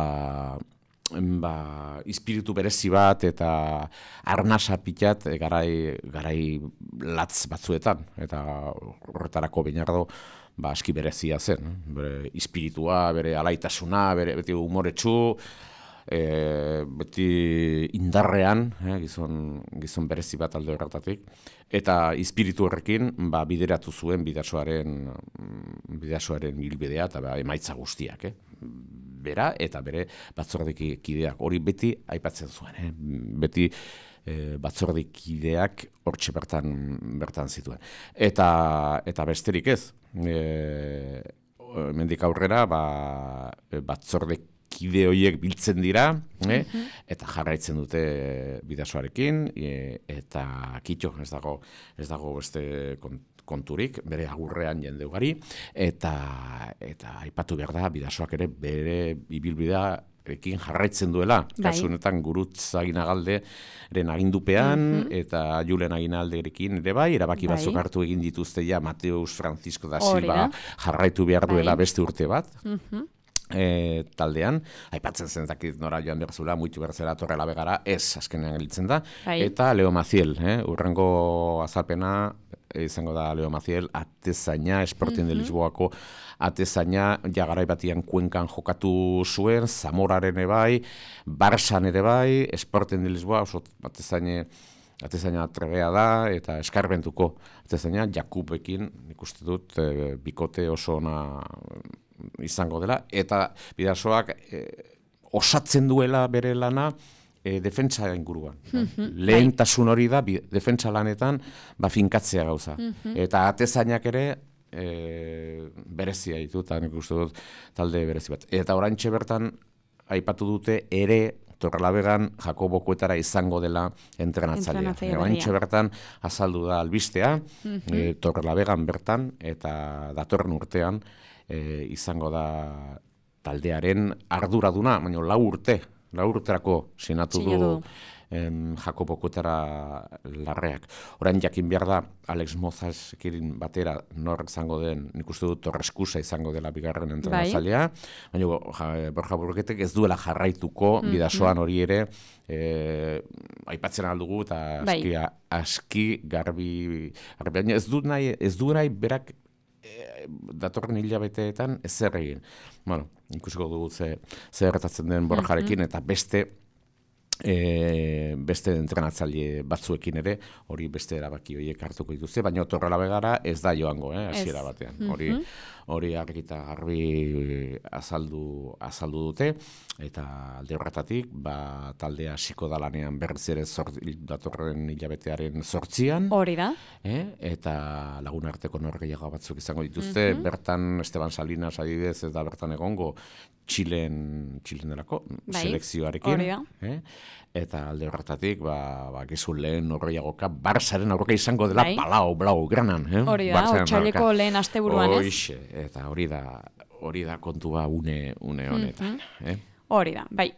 Speaker 3: ba, espiritu berezi bat eta arnasa pilat garai, garai latz batzuetan, eta horretarako Beñardo ba, aski berezia zen, bere espiritua, bere alaitasuna, bere beti umoretsu, E, beti indarrean, eh, gizon, gizon berezi bat alde horretatik, eta espiritu horrekin ba, bideratu zuen bidasoaren bidasoaren bilbidea eta ba, emaitza guztiak. Eh. Bera eta bere batzordekideak hori beti aipatzen zuen. Eh. Beti e, batzordekideak hortxe bertan, bertan zituen. Eta, eta besterik ez, e, mendik aurrera ba, batzordek kide horiek biltzen dira, eh? Mm-hmm. eta jarraitzen dute bidasoarekin, e, eta kitxo, ez dago, ez dago beste konturik, bere agurrean jende ugari, eta, eta aipatu behar da, bidasoak ere bere ibilbidea ekin jarraitzen duela, bai. Kasu honetan Gurutz Aginagalderen agindupean, mm-hmm. eta Julen Aginalderekin ere bai, erabaki bai. Batzuk hartu egin dituzte ja Mateus Francisco da Silva jarraitu behar duela bai. Beste urte bat, mm-hmm. E, taldean, aipatzen zen dakit nora joan berzula, muitu berzela Torre la Begara, ez azkenean gelitzen da, Hai. Eta Leo Maciel, eh? Urrengo azalpena izango da Leo Maciel, atezaina, Sporting mm-hmm. de Lisboako atezaina, ja garai batian Kuenkan jokatu zuen, Zamoraren ebai, Barsan ere bai, Sporting de Lisboa, oso atezaine, atezaina trebea da, eta eskarbentuko atezaina, Jakubekin, nik uste dut, e, bikote oso ona izango dela, eta bidasoak e, osatzen duela bere lana e, defentsa inguruan. Mm-hmm. Lehentasun hori da, bi, defentsa lanetan, ba, finkatzea gauza. Mm-hmm. Eta atezainak ere e, berezia ditu, eta nik uste dut talde berezi bat. Eta oraintxe bertan, aipatu dute ere, Torrelabegan Jakobo Kuetara izango dela entrenatzailea. Oraintxe bertan azaldu da albistea, mm-hmm. e, Torrelabegan bertan, eta datorren urtean, E, izango da taldearen arduraduna, baina lau urte lau urterako sinatu
Speaker 2: Sinatu
Speaker 3: du
Speaker 2: du.
Speaker 3: em, Jakobo Kutara Larreak. Orain jakin behar da, Alex Mozasekin batera nor izango den, nik uste dut Torreskusa izango dela bigarren entrenatzailea, baina ja, Borja Burketek ez duela jarraituko mm-hmm. bidasoan hori ere, e, aipatzen aldugu eta aski, bai. aski garbi, garbi, ez du nahi, ez du nahi berak e, datorren hilabeteetan ezer egin. Bueno, ikusiko dugu ze, ze gertatzen den Borjarekin mm-hmm. eta beste E, beste entrenatzaile batzuekin ere, hori beste erabaki horiek hartuko dituzte, baina Torrela Begara ez da joango, eh, hasiera batean. Mm-hmm. Hori hori argi eta garbi azaldu azaldu dute, eta alde horretatik, ba, taldea hasiko da lanean berriz ere datorren hilabetearen zortzian.
Speaker 2: Hori da.
Speaker 3: Eh? Eta lagun arteko norgehiago batzuk izango dituzte, mm-hmm. bertan Esteban Salinas adibidez ez da bertan egongo, Txilen, Txilen delako, bai, selekzioarekin. Hori da. Eh? Eta alde horretatik, ba, ba gizun lehen norgehiagoka, Barsaren aurka izango dela, bai. Palau, Blau, Granan. Eh?
Speaker 2: Hori da, Otsaileko lehen asteburuan, ez?
Speaker 3: Hoixe, eta hori da, hori da kontua une, une honetan. Mm-hmm. eh?
Speaker 2: Hori da, bai.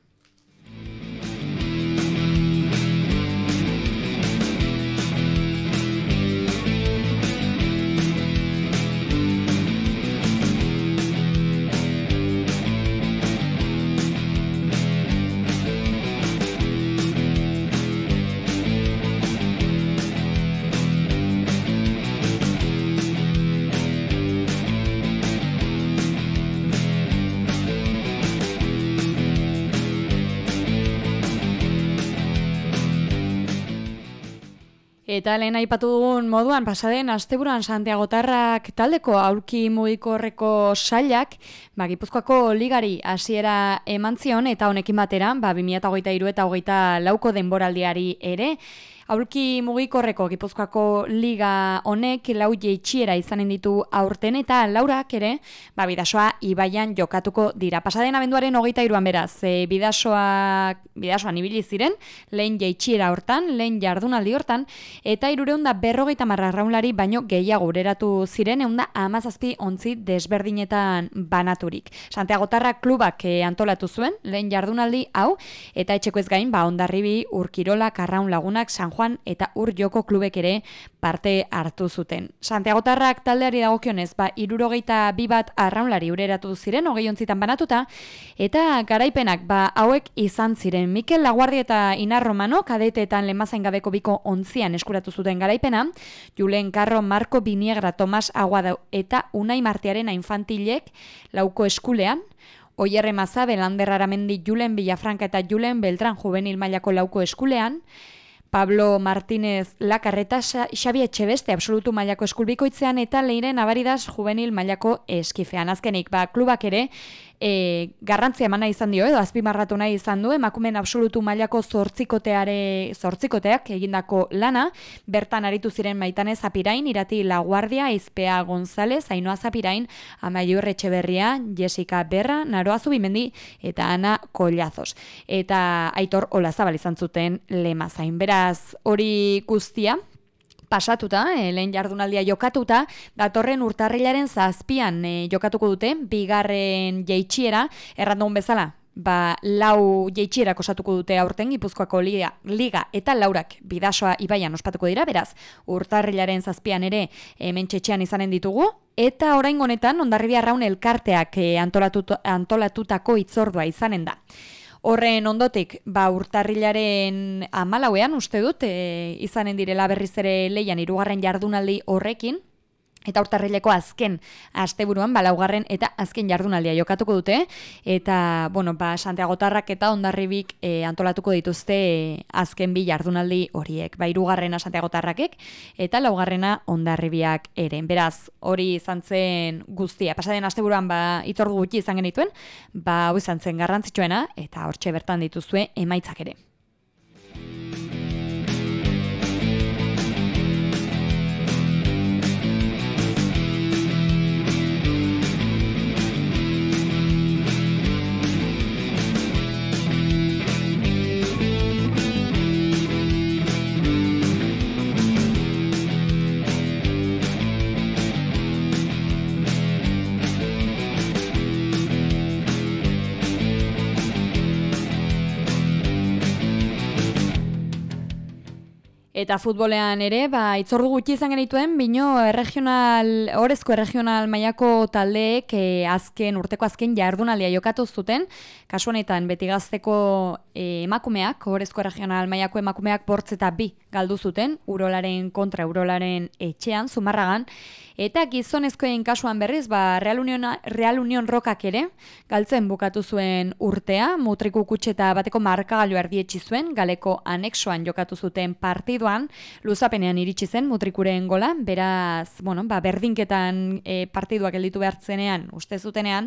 Speaker 2: Eta lehen aipatu dugun moduan, pasaden asteburuan Santiagotarrak taldeko aulki mugikorreko sailak, ba, Gipuzkoako ligari hasiera eman zion, eta honekin batera, ba, bi mila hogeita hiru eta hogeita lauko denboraldiari ere, aulki mugikorreko Gipuzkoako liga honek lau jeitxiera izanen ditu aurten, eta laurak ere, ba, Bidasoa ibaian jokatuko dira. Pasaden abenduaren hogeita hiruan beraz, e, Bidasoa, Bidasoan ibili ziren, lehen jeitxiera hortan, lehen jardunaldi hortan, eta hirureun da berrogeita hamar arraunlari baino gehiago ureratu ziren, egun da hamazazpi ontzi desberdinetan banaturik. Santiagotarrak klubak e, antolatu zuen, lehen jardunaldi hau, eta etxeko ez gain, ba, Hondarribi, Urkirola, Arraun Lagunak, San Juan eta Ur Joko klubek ere parte hartu zuten. Santiagotarrak taldeari dagokionez, ba, hirurogeita bi bat arraunlari ureratu ziren, hogei ontzitan banatuta, eta garaipenak, ba, hauek izan ziren. Mikel Laguardi eta Inar Romano, kadeteetan lehenbazain gabeko biko ontzian eskuratu zuten garaipena, Julen Carro, Marco Viniegra, Tomas Aguado eta Unai Martiaren infantilek lauko eskulean, Oierre Maza, Belander Aramendi, Julen Villafranca eta Julen Beltran juvenil mailako lauko eskulean, Pablo Martínez Lakarreta, Xabi Etxebeste absolutu mailako eskulbikoitzean eta Leiren Abaridas juvenil mailako eskifean. Azkenik, ba, klubak ere e, garrantzia emana izan dio, edo azpimarratu nahi izan du, emakumeen absolutu mailako zortzikoteare, zortzikoteak egindako lana, bertan aritu ziren Maitane Zapirain, Irati Laguardia, Izpea González, Ainhoa Zapirain, Amaiur Etxeberria, Jessica Berra, Naroa Zubimendi eta Ana Collazos. Eta Aitor Olazabal izan zuten lemazain. Beraz, hori guztia pasatuta, e, lehen jardunaldia jokatuta, datorren urtarrilaren zazpian e, jokatuko dute, bigarren jeitxiera, errandugun bezala, ba, lau jeitxierak osatuko dute aurten Gipuzkoako liga, liga eta laurak Bidasoa ibaian ospatuko dira, beraz, urtarrilaren zazpian ere hemen txetxean izanen ditugu, eta orain honetan Hondarribia Arraun elkarteak e, antolatut, antolatutako itzordua izanen da. Horren ondotik, ba, urtarrilaren hamalauean uste dut, e, izanen direla berriz ere leian hirugarren jardunaldi horrekin, eta urtarrileko azken asteburuan, ba, laugarren eta azken jardunaldia jokatuko dute, eta, bueno, ba, Santiagotarrak eta Hondarribik e, antolatuko dituzte e, azken bi jardunaldi horiek, ba, hirugarrena Santiagotarrakek, eta laugarrena Hondarribiak ere. Beraz, hori izan zen guztia. Pasaden asteburuan, ba, itzordu gutxi izan genituen, ba, hau izan zen garrantzitsuena, eta hortxe bertan dituzue emaitzak ere. Eta futbolean ere, ba, itzordu gutxi izan genituen, bino erregional, orezko erregional mailako taldeek e, azken, urteko azken jardunaldia jokatu zuten, kasu honetan beti gazteko e, emakumeak, orezko erregional mailako emakumeak bortz eta bi galdu zuten, Urolaren kontra Urolaren etxean, Zumarragan, eta gizonezkoen kasuan berriz, ba, Real Union, Real Union Rokak ere, galtzen bukatu zuen urtea, Mutriku kutxeta bateko markagailu erdietsi zuen, galeko anexoan jokatu zuten partiduan, luzapenean iritsi zen Mutrikuren gola, beraz, bueno, ba, berdinketan e, partiduak gelditu behartzenean, uste zutenean,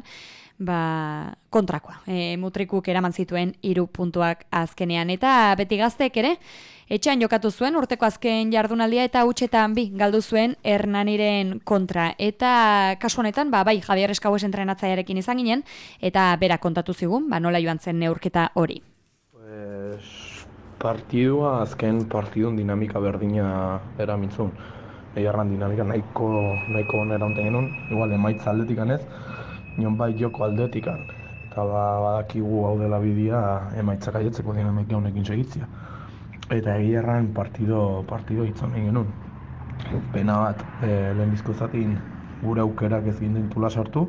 Speaker 2: ba, kontrakoa. E, Mutrikuk eraman zituen hiru puntuak azkenean. Eta beti gaztek ere, etxean jokatu zuen urteko azken jardunaldia eta hutsetan bi galdu zuen Hernaniren kontra. Eta kasu honetan, ba, bai, Javier Eskauez entrenatzailearekin izan ginen, eta bera kontatu zigun, ba, nola joan zen neurketa hori.
Speaker 6: Pues, partidua, azken partidun dinamika berdina eramintzun. Egarran dinamika nahiko, nahiko onera onten genuen, igual emaitza aldetik anez, nion bai joko aldetikan. Eta ba, badakigu hau dela bidea emaitzak aietzeko dinamika honekin segitzia. Eta egia erran partido, partido hitzan egin genuen. Pena bat, e, lehenbizko zatin gure aukerak ez ginen tula sartu.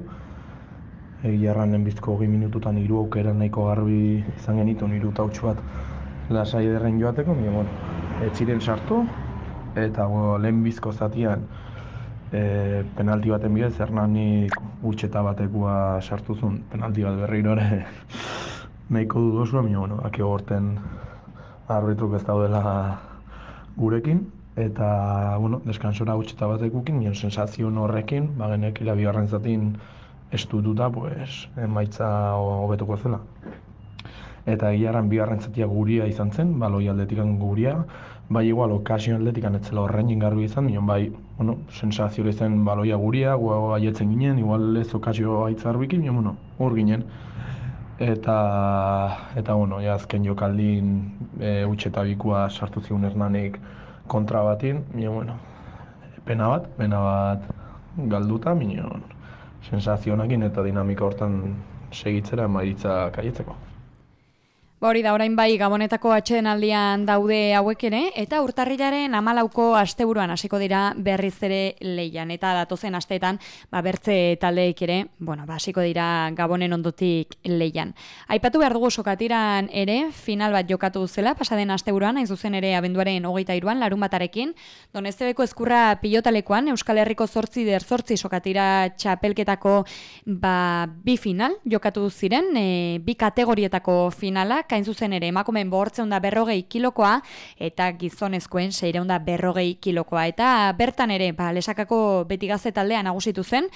Speaker 6: Egia erran lehenbizko hogei minututan hiru aukera nahiko garbi izan genituen, hiru tautxu bat lasai ederren joateko, mire, bueno, ez ziren sartu, eta bo, lehenbizko zatian e, penalti baten bidez, Hernanik utxeta batekoa sartu zuen, penalti bat berriro ere nahiko dudosua, mire, bueno, aki gorten arbitruk ez daudela gurekin, eta, bueno, deskansora utxeta batekukin, nien sensazion horrekin, bagenekila bigarren zatin estututa, pues, emaitza hobetuko zela. Eta egiaran bigarren zatia guria izan zen, baloi aldetikan guria, bai igual okazio aldetikan etzela horrein garbi izan, nion bai, bueno, sensazio zen baloia guria, guago aietzen ginen, igual ez okazio aitza garbikin, nion, bueno, hor ginen. Eta, eta bueno, ja, azken jokaldin e, utxeta bikua sartu zigun Hernanik kontra batin, nion, bueno, pena bat, pena bat galduta, nion, sensazionakin eta dinamika hortan segitzera mairitza kaietzeko.
Speaker 2: Ba hori da, orain bai Gabonetako atsedenaldian daude hauek ere, eta urtarrilaren hamalauko asteburuan hasiko dira berriz ere leian. Eta datozen asteetan, ba, bertze taldeek ere, bueno, ba, hasiko dira Gabonen ondotik leian. Aipatu behar dugu sokatiran ere, final bat jokatu zela, pasaden asteburuan, hain zuzen ere abenduaren hogeita hiruan, larun batarekin, Doneztebeko Ezkurra pilotalekoan, Euskal Herriko zortzi der zortzi sokatira txapelketako ba, bi final jokatu ziren, e, bi kategorietako finalak, hain zuzen ere emakumeen bortzeun da berrogei kilokoa eta gizonezkoen seireun da berrogei kilokoa. Eta bertan ere, ba, Lesakako beti gazte taldea nagusitu zen,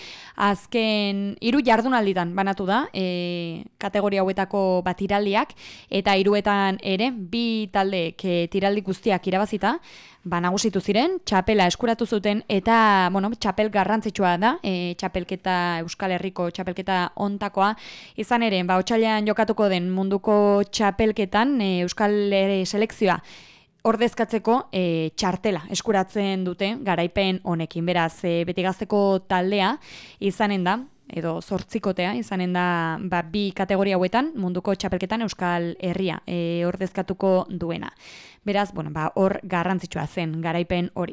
Speaker 2: azken hiru jardunalditan banatu da e, kategoria hauetako bat tiraldiak, eta hiruetan ere bi taldeek e, tiraldi guztiak irabazita, ba, nagusitu ziren, txapela eskuratu zuten, eta, bueno, txapel garrantzitsua da, e, txapelketa, Euskal Herriko txapelketa ontakoa, izan ere, ba, otsailean jokatuko den munduko txapelketan, e, Euskal Herri selekzioa ordezkatzeko e, txartela eskuratzen dute garaipen honekin. Beraz, e, beti gazteko taldea izanen da, edo zortzikotea izanen da ba, bi kategoria hauetan munduko txapelketan Euskal Herria e, ordezkatuko duena. Beraz, bueno, ba, hor garrantzitsua zen garaipen hori.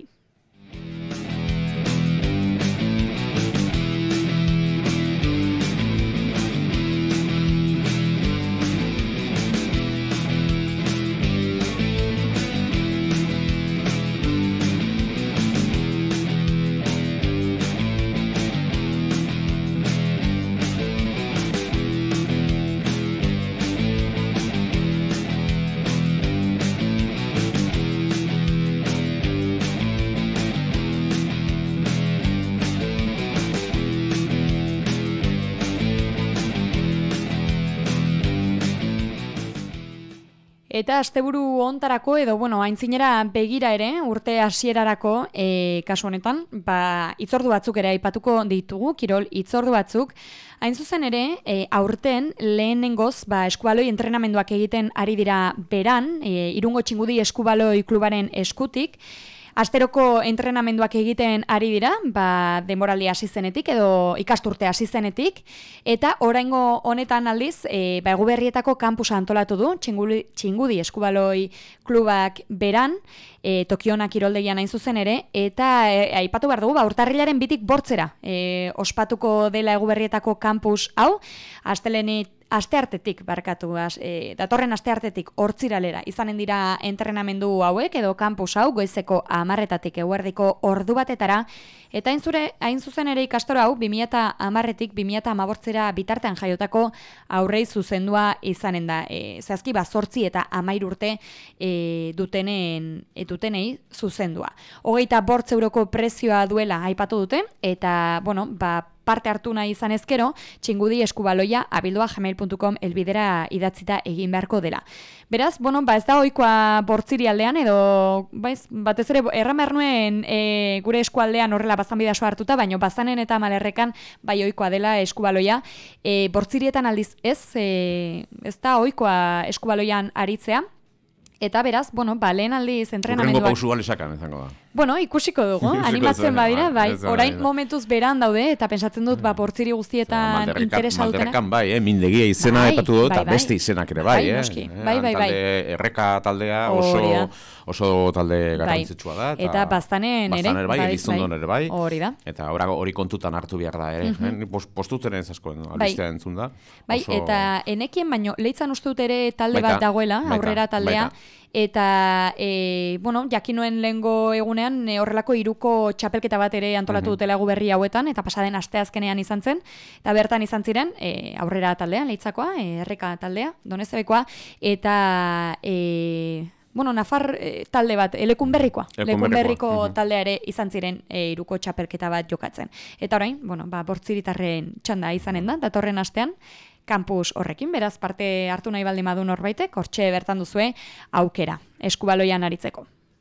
Speaker 2: Eta asteburu hontarako edo bueno, aintzinera begira ere urte hasierarako e, kasu honetan, ba hitzordu batzuk ere aipatuko ditugu, kirol hitzordu batzuk. Hain zuzen ere, e, aurten lehenengoz ba eskubaloi entrenamenduak egiten ari dira beran, e, Irungo Txingudi Eskubaloi klubaren eskutik. Asteroko entrenamenduak egiten ari dira, ba, denboraldi hasi zenetik edo ikasturte hasi zenetik, eta oraingo honetan aldiz, e, ba, Eguberrietako kampusa antolatu du, txingudi, txingudi eskubaloi klubak beran, e, Tokionak kiroldegian hain zuzen ere, eta e, aipatu behar dugu, ba, urtarrilaren bitik bortzera e, ospatuko dela Eguberrietako kampus hau, astelenik asteartetik barkatu, e, datorren asteartetik hortziralera izanen dira entrenamendu hauek edo kampus hau goizeko hamarretatik eguerdiko ordu batetara, eta hain zure hain zuzen ere ikastora hau bi mila hamarretik bi mila hamaborzera bitartean jaiotako aurrei zuzendua izanen da. E, zehazki ba zortzi eta hamahiru urte e, dutenen e, dutenei zuzendua. Hogeita bortz euroko prezioa duela aipatu dute, eta bueno, ba parte hartu nahi izan ezkero, txingudi eskubaloia abildua gmail puntu com elbidera idatzita egin beharko dela. Beraz, bueno, ba ez da ohikoa bortziri aldean, edo baiz, batez ere erramar nuen e, gure eskualdean horrela bazan bidasoa hartuta, baino bazanen eta malerrekan bai ohikoa dela eskubaloia. E, bortzirietan aldiz ez, e, ez da ohikoa eskubaloian aritzea. Eta beraz, bueno, ba, lehen aldiz entrenamenduak...
Speaker 3: Urrengo pausu galesakan, izango da.
Speaker 2: Bueno, ikusiko dugu, animatzen badira, bai,
Speaker 3: ba,
Speaker 2: orain
Speaker 3: ba.
Speaker 2: momentuz beran daude, eta pensatzen dut, ba, portziri guztietan interesa dutenak.
Speaker 3: Malderrekan bai, eh, mindegia izena
Speaker 2: bai,
Speaker 3: epatu dut,
Speaker 2: bai,
Speaker 3: eta
Speaker 2: bai.
Speaker 3: beste izenak ere bai,
Speaker 2: Bai,
Speaker 3: eh.
Speaker 2: noski, bai, bai, bai.
Speaker 3: Talde, erreka taldea
Speaker 2: Hori da.
Speaker 3: oso, oso talde garrantzitsua da.
Speaker 2: Bai. Eta Baztanen ere.
Speaker 3: Baztanen bai,
Speaker 2: bai,
Speaker 3: Elizondon ere bai.
Speaker 2: Hori da.
Speaker 3: Eta ora hori kontutan hartu behar da ere.
Speaker 2: Mhm.
Speaker 3: eh? Post, postutzen ez asko,
Speaker 2: Bai.
Speaker 3: albistea entzun da.
Speaker 2: Bai,
Speaker 3: Oso-
Speaker 2: eta enekien baino, leitzan uste dut ere talde
Speaker 3: Baita,
Speaker 2: bat dagoela,
Speaker 3: baita,
Speaker 2: aurrera taldea,
Speaker 3: baita.
Speaker 2: eta, e, bueno, jakinuen lehengo egunean, e, horrelako hiruko txapelketa bat ere antolatu
Speaker 3: Mhm.
Speaker 2: dutela Eguberri hauetan, eta pasaden asteazkenean izan zen, eta bertan izan ziren, e, aurrera taldea, leitzakoa, e, erreka taldea, donezebekoa, eta... E, Bueno, Nafar e, talde bat, e, Lekunberrikoa.
Speaker 3: Lekunberrikoa,
Speaker 2: Lekunberriko
Speaker 3: mhm.
Speaker 2: taldea ere izan ziren e, hiruko txapelketa bat jokatzen. Eta orain, bueno, ba, bortziritarren txanda izanen da, datorren astean, kampus horrekin, beraz parte hartu nahi baldin badu norbaitek, hortxe bertan duzue aukera, eskubaloian aritzeko.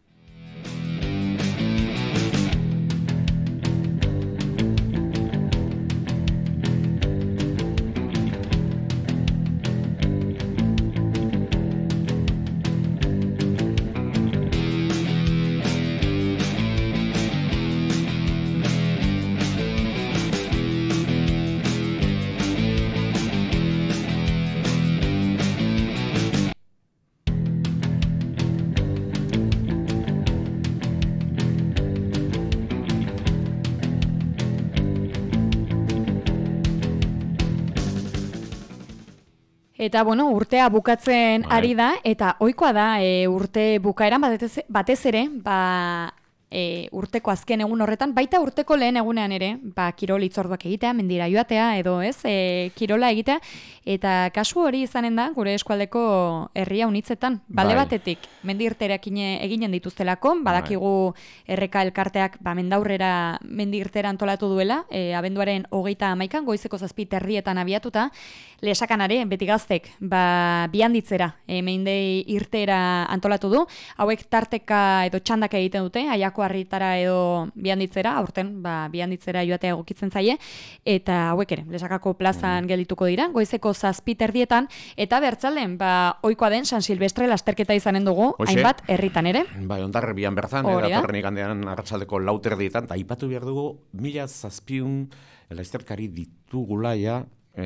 Speaker 2: Eta, bueno, urtea bukatzen
Speaker 3: Bai.
Speaker 2: ari da, eta ohikoa da e, urte bukaeran batez, batez ere, ba, e, urteko azken egun horretan, baita urteko lehen egunean ere, ba, kirol hitzorduak egitea, mendira joatea, edo ez, e, kirola egitea, eta kasu hori izanen da, gure eskualdeko herria unitzetan, balde
Speaker 3: Bai.
Speaker 2: batetik, mendirterak eginen dituztelako, badakigu erreka elkarteak, ba, mendaurrera mendirtera antolatu duela, e, abenduaren hogeita hamaikan, goizeko zazpi terrietan abiatuta, lesakanare, beti gaztek, ba, bihanditzera, e, meindei irtera antolatu du, hauek tarteka edo txandaka egiten dute, aiako harritara edo bihanditzera, aurten, ba, bihanditzera joatea egokitzen zaie, eta hauek ere, lesakako plazan mm. geldituko dira, goizeko zazpi terdietan, eta bertzalden, ba, ohikoa den San Silvestre lasterketa izanen dugu,
Speaker 3: Hoxe.
Speaker 2: hainbat herritan ere.
Speaker 3: Bai, ondarrebian bertan,
Speaker 2: Hori da.
Speaker 3: datorren igandean arratsaldeko lau terdietan, eta aipatu behar dugu, mila zazpiun lasterkari ditugula ja,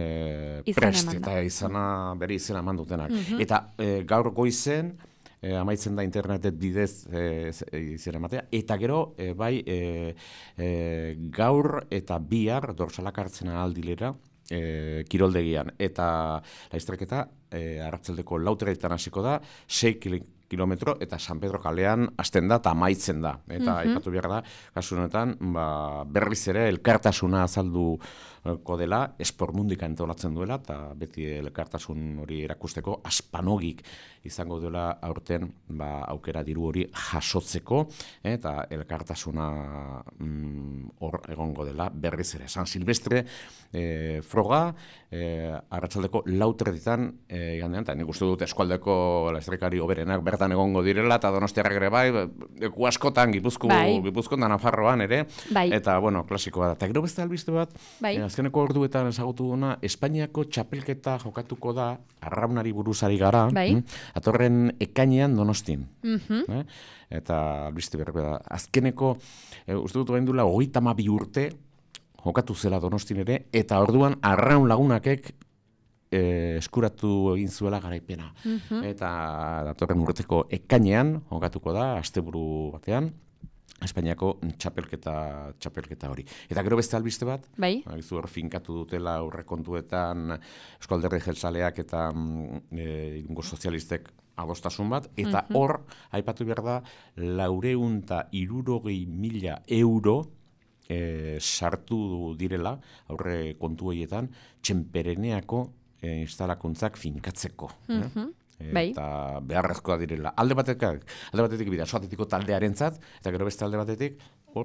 Speaker 3: E,
Speaker 2: Izena
Speaker 3: prest
Speaker 2: eman da.
Speaker 3: eta izana bere izena eman dutenak.
Speaker 2: Mhm.
Speaker 3: Eta e, gaur goizen, e, amaitzen da internetet bidez e, izena ematea, eta gero e, bai e, e, gaur eta bihar dorsalak hartzen aldilera e, kiroldegian. Eta laiztreketa e, arratsaldeko lauteretan hasiko da, sei kilometro eta San Pedro kalean hasten da eta amaitzen da. Eta
Speaker 2: Mhm.
Speaker 3: aipatu behar da, kasu honetan, ba, berriz ere elkartasuna azaldu dela, espormundika antolatzen duela, eta beti elkartasun hori erakusteko aspanogik izango duela aurten ba, aukera diru hori jasotzeko, eta elkartasuna mm, hor egongo dela berriz ere. San Silvestre e, froga, e, arratsaldeko lau terditan e, igandean, eta nik uste dut eskualdeko lasterkari oberenak bertan bertan egongo direla, eta Donostiarrak ere bai, eku askotan, Gipuzko,
Speaker 2: bai.
Speaker 3: Gipuzkoan da Nafarroan ere,
Speaker 2: bai.
Speaker 3: eta, bueno, klasikoa da. Eta gero beste albiste bat,
Speaker 2: bai.
Speaker 3: eh, azkeneko orduetan ezagutu duna, Espainiako txapelketa jokatuko da, arraunari buruzari gara,
Speaker 2: bai.
Speaker 3: hm? Atorren ekainean Donostin.
Speaker 2: Mhm.
Speaker 3: Eh? Eta albiste berbe da. Azkeneko, e, uste dut behin duela, hogeita hamabi urte jokatu zela Donostin ere, eta orduan arraun lagunakek e, eskuratu egin zuela garaipena.
Speaker 2: Mhm.
Speaker 3: Eta datorren urteko ekainean jokatuko da, asteburu batean, Espainiako txapelketa, txapelketa hori. Eta gero beste albiste bat,
Speaker 2: bai.
Speaker 3: Agizu hor finkatu dutela aurrekontuetan Eusko Alderdi Jeltzaleak eta e, irungo sozialistek adostasun bat, eta
Speaker 2: Mhm.
Speaker 3: hor, aipatu behar da, laureun eta hirurogei mila euro e, sartu direla, aurre kontu horietan, txenpereneako e, instalakuntzak finkatzeko.
Speaker 2: Mhm.
Speaker 3: eh?
Speaker 2: Bai.
Speaker 3: Eta beharrezkoa direla. Alde batetik, alde batetik bidaso atletiko taldearentzat, eta gero beste alde batetik, hor,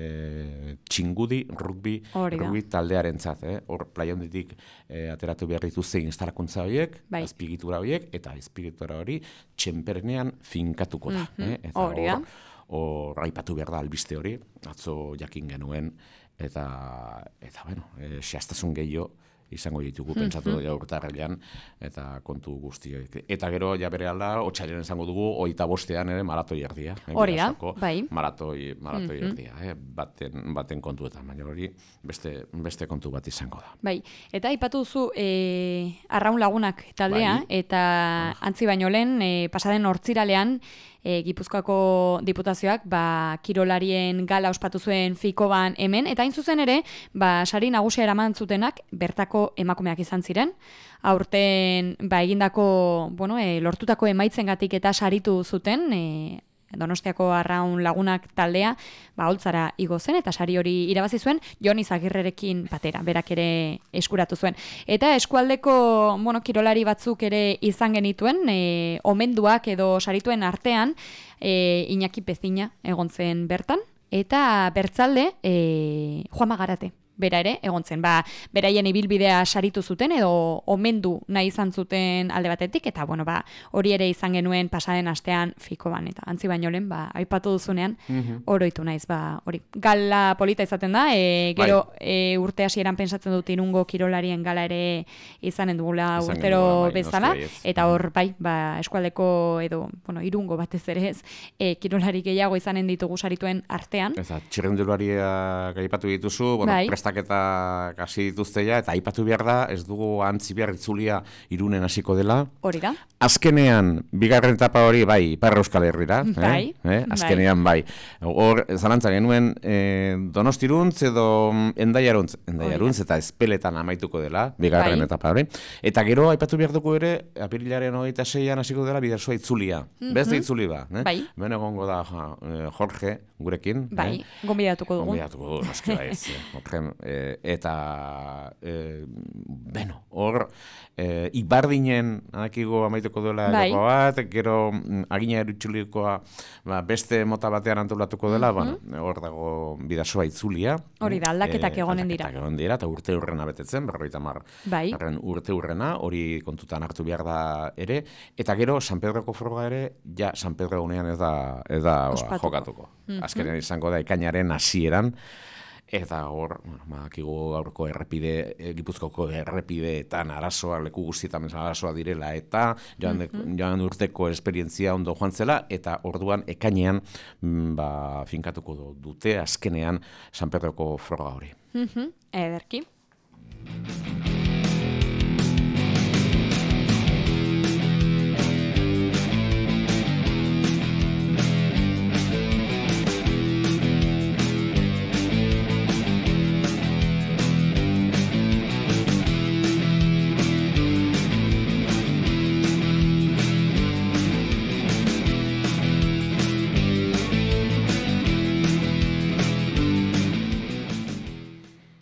Speaker 3: e, txingudi rugbi,
Speaker 2: Hori da.
Speaker 3: rugbi taldearentzat, eh? Hor plaionditik e, ateratu behar dituzte instalakuntza horiek,
Speaker 2: Bai.
Speaker 3: azpigitura horiek, eta azpigitura hori txenperenean finkatuko da.
Speaker 2: Mhm.
Speaker 3: eh? Eta
Speaker 2: Hori da.
Speaker 3: hor, hor aipatu behar da albiste hori, atzo jakin genuen, eta, eta bueno, e, xehaztasun gehiago, izango ditugu, pentsatu dut urtarrilean, eta kontu guztiak. Eta gero, ja bere alda, otxailean izango dugu, oita bostean ere maratoi erdia. Eh,
Speaker 2: Hori da,
Speaker 3: Bidasoko
Speaker 2: bai.
Speaker 3: Maratoi, maratoi
Speaker 2: Mhm.
Speaker 3: erdia, eh, baten, baten kontuetan, baina hori beste, beste kontu bat izango da.
Speaker 2: Bai, eta aipatu duzu e, arraun lagunak taldea,
Speaker 3: Bai.
Speaker 2: eta antzi baino lehen, e, pasaden hortziralean, e, Gipuzkoako diputazioak ba, kirolarien gala ospatu zuen Fikoban hemen, eta hain zuzen ere, ba, sari nagusia eraman zutenak bertako emakumeak izan ziren, aurten ba, egindako, bueno, e, lortutako emaitzengatik eta saritu zuten, e, Donostiako arraun lagunak taldea, ba, holtzara igo zen, eta sari hori irabazi zuen, Jon Izagirrerekin batera, berak ere eskuratu zuen. Eta eskualdeko, bueno, kirolari batzuk ere izan genituen, e, omenduak edo sarituen artean, e, Iñaki Pezina egon zen bertan, eta bertzalde, e, Juanma Garate. Bera ere, egon zen, ba, beraien ibilbidea saritu zuten edo omendu nahi izan zuten alde batetik, eta bueno, ba, hori ere izan genuen pasaden astean Fikoban, eta antzi baino lehen, ba, aipatu duzunean,
Speaker 3: Mhm.
Speaker 2: oroitu naiz, ba, hori. Gala polita izaten da, e, gero e, urte hasieran pentsatzen dut irungo kirolarien gala ere izanen dugula
Speaker 3: Izan
Speaker 2: urtero
Speaker 3: genuen, bai,
Speaker 2: bezala,
Speaker 3: noski baietz.
Speaker 2: eta hor, bai, ba, eskualdeko edo, bueno, irungo batez ere ez, e, kirolari gehiago izanen ditugu sarituen artean.
Speaker 3: Eta txirrendularia gaipatu dituzu, bueno,
Speaker 2: Bai.
Speaker 3: prestaketak hasi dituzte ja, eta aipatu behar da, ez dugu antzi behar itzulia Irunen hasiko dela.
Speaker 2: Hori da.
Speaker 3: Azkenean, bigarren etapa hori, bai, Ipar Euskal Herrira.
Speaker 2: Bai,
Speaker 3: eh? Eh? Azkenean, bai. Hor, zalantza genuen, eh, Donostiruntz edo Endaiaruntz, Endaiaruntz eta Ezpeletan amaituko dela, bigarren
Speaker 2: Bai.
Speaker 3: etapa hori. Eta gero, aipatu behar dugu ere, apirilaren hogeita seian hasiko dela Bidasoa itzulia.
Speaker 2: Mhm.
Speaker 3: Beste itzuli ba. Eh?
Speaker 2: Bai.
Speaker 3: Hemen egongo da ja, eh, Jorge, gurekin.
Speaker 2: Bai,
Speaker 3: eh?
Speaker 2: gonbidatuko dugu.
Speaker 3: Gonbidatuko dugu, noski baiz. eh, Jorge, eh, eta, eh, beno, hor, eh, Ibardinen adakigu amaituko duela
Speaker 2: Bai.
Speaker 3: etapa bat, gero mm, agina erutxulikoa ba, beste mota batean antolatuko dela, bueno, hor dago Bidasoa itzulia.
Speaker 2: Hori da, aldaketak egonen dira.
Speaker 3: Aldaketak egon dira, eta urte hurrena betetzen, berroita mar.
Speaker 2: Bai.
Speaker 3: Urte hurrena, hori kontutan hartu behar da ere, eta gero San Pedroko froga ere, ja San Pedro unean ez da, ez da ba,
Speaker 2: Ospatuko.
Speaker 3: jokatuko.
Speaker 2: Mhm.
Speaker 3: Azkenean izango da ekainaren hasieran, eta hor, bueno, badakigu gaurko errepide, eh, Gipuzkoako errepideetan arazoa, leku guztietan bezala arazoa direla, eta joan, de, joan urteko esperientzia ondo joan zela, eta orduan ekainean mm, ba, finkatuko du- dute azkenean San Pedroko froga hori.
Speaker 2: Mhm, ederki.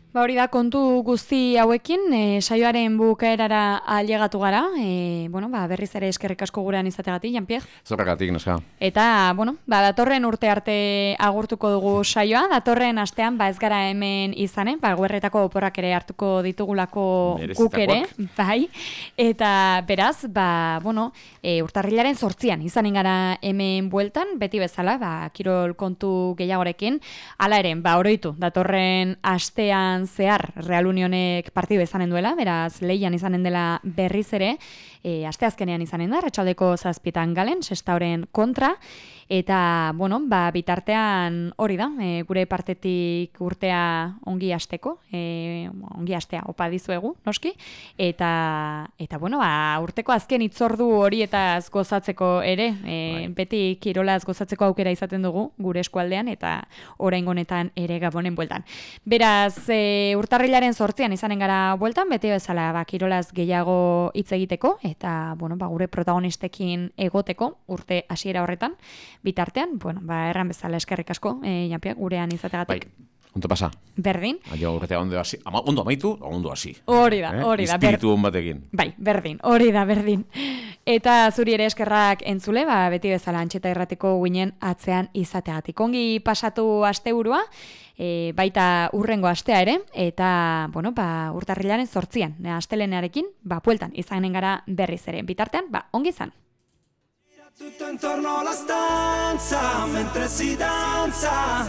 Speaker 2: Ba hori da, kontu guzti hauekin, e, saioaren bukaerara ailegatu gara, e, bueno, ba, berriz ere eskerrik asko gurean izategatik, Jean-Pierre.
Speaker 3: Zorregatik, neska.
Speaker 2: Eta, bueno, ba, datorren urte arte agurtuko dugu saioa, datorren astean, ba, ez gara hemen izanen, ba, guerretako oporrak ere hartuko ditugulako guk ere, bai, eta beraz, ba, bueno, e, urtarrilaren zortzian izanen gara hemen bueltan, beti bezala, ba, kirol kontu gehiagorekin, hala ere, ba, oroitu, datorren astean zehar Real Unionek partidu izanen duela, beraz lehian izanen dela berriz ere, e, asteazkenean izanen da, arratsaldeko zazpietan Galen, Sestaoren kontra, eta, bueno, ba, bitartean hori da, e, gure partetik urtea ongi hasteko, e, ongi hastea opa dizuegu, noski, eta, eta bueno, ba, urteko azken hitzordu horietaz gozatzeko ere, e, beti kirolaz gozatzeko aukera izaten dugu gure eskualdean, eta oraingo honetan ere Gabonen bueltan. Beraz, e, urtarrilaren zortzian izanen gara bueltan, beti bezala ba, kirolaz gehiago hitz egiteko, eta bueno, ba, gure protagonistekin egoteko urte hasiera horretan, bitartean, bueno, ba, erran bezala eskerrik asko, e, Jean-Pierre, gurean izategatik.
Speaker 3: Bai, ondo pasa.
Speaker 2: Berdin.
Speaker 3: Aio, urtea ondo hasi, ama, ondo amaitu, ondo hasi.
Speaker 2: Hori da, hori da.
Speaker 3: Espiritu on batekin.
Speaker 2: Bai, berdin, hori da, berdin. Eta zuri ere eskerrak entzule, ba, beti bezala Antxeta Irratiko guinen atzean izategatik. Ongi pasatu asteburua, e, baita urrengo astea ere, eta, bueno, ba, urtarrilaren zortzian, astelenearekin, ba, pueltan izanen gara berriz ere. Bitartean, ba, ongi izan.
Speaker 7: Tutto intorno alla stanza, mentre si danza,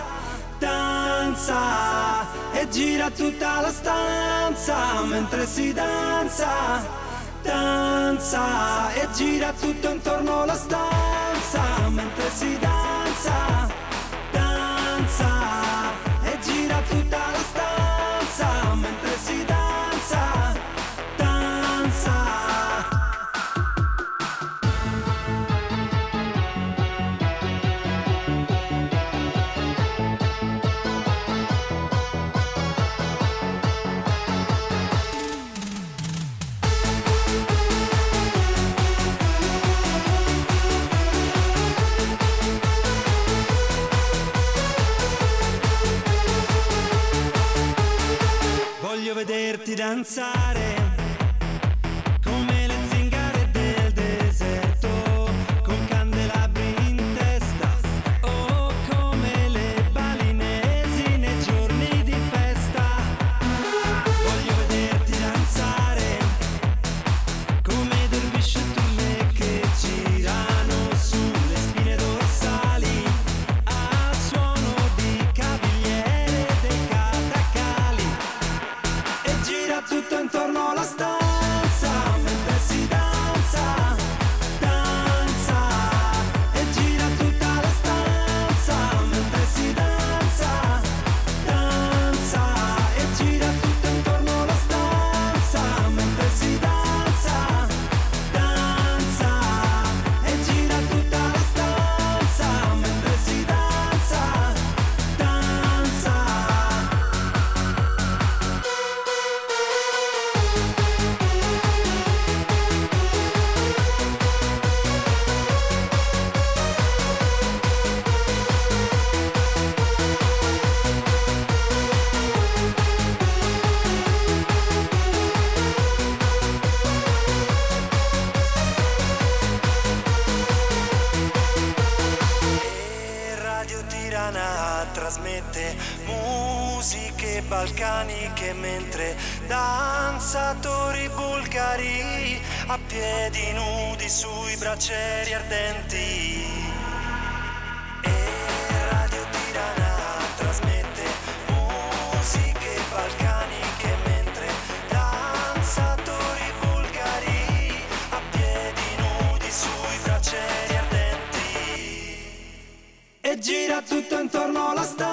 Speaker 7: danza, e gira tutta la stanza, mentre si danza, danza, e gira tutto intorno alla stanza, mentre si danza, danza, e gira tutta la stanza, mentre si danza, danza. Voglio vederti danzare come le zingare del deserto, con candelabri in testa, o come le balinesi nei giorni di festa. Voglio vederti danzare come dervisci e turme che girano sulle spine dorsali al suono di cavigliere dei catacali. Gira tutto intorno alla stanza, mentre si danza, danza, e gira tutta la stanza, mentre si danza, danza, e gira tutto intorno alla stanza, mentre si danza, danza, e gira tutta la stanza, mentre si danza, danza. E Radio Tirana trasmette musiche balcaniche mentre danzatori bulgari a piedi nudi sui braccieri ardenti. E Radio Tirana trasmette musiche balcaniche mentre danzatori bulgari a piedi nudi sui braccieri ardenti. E gira tutto intorno alla stanza.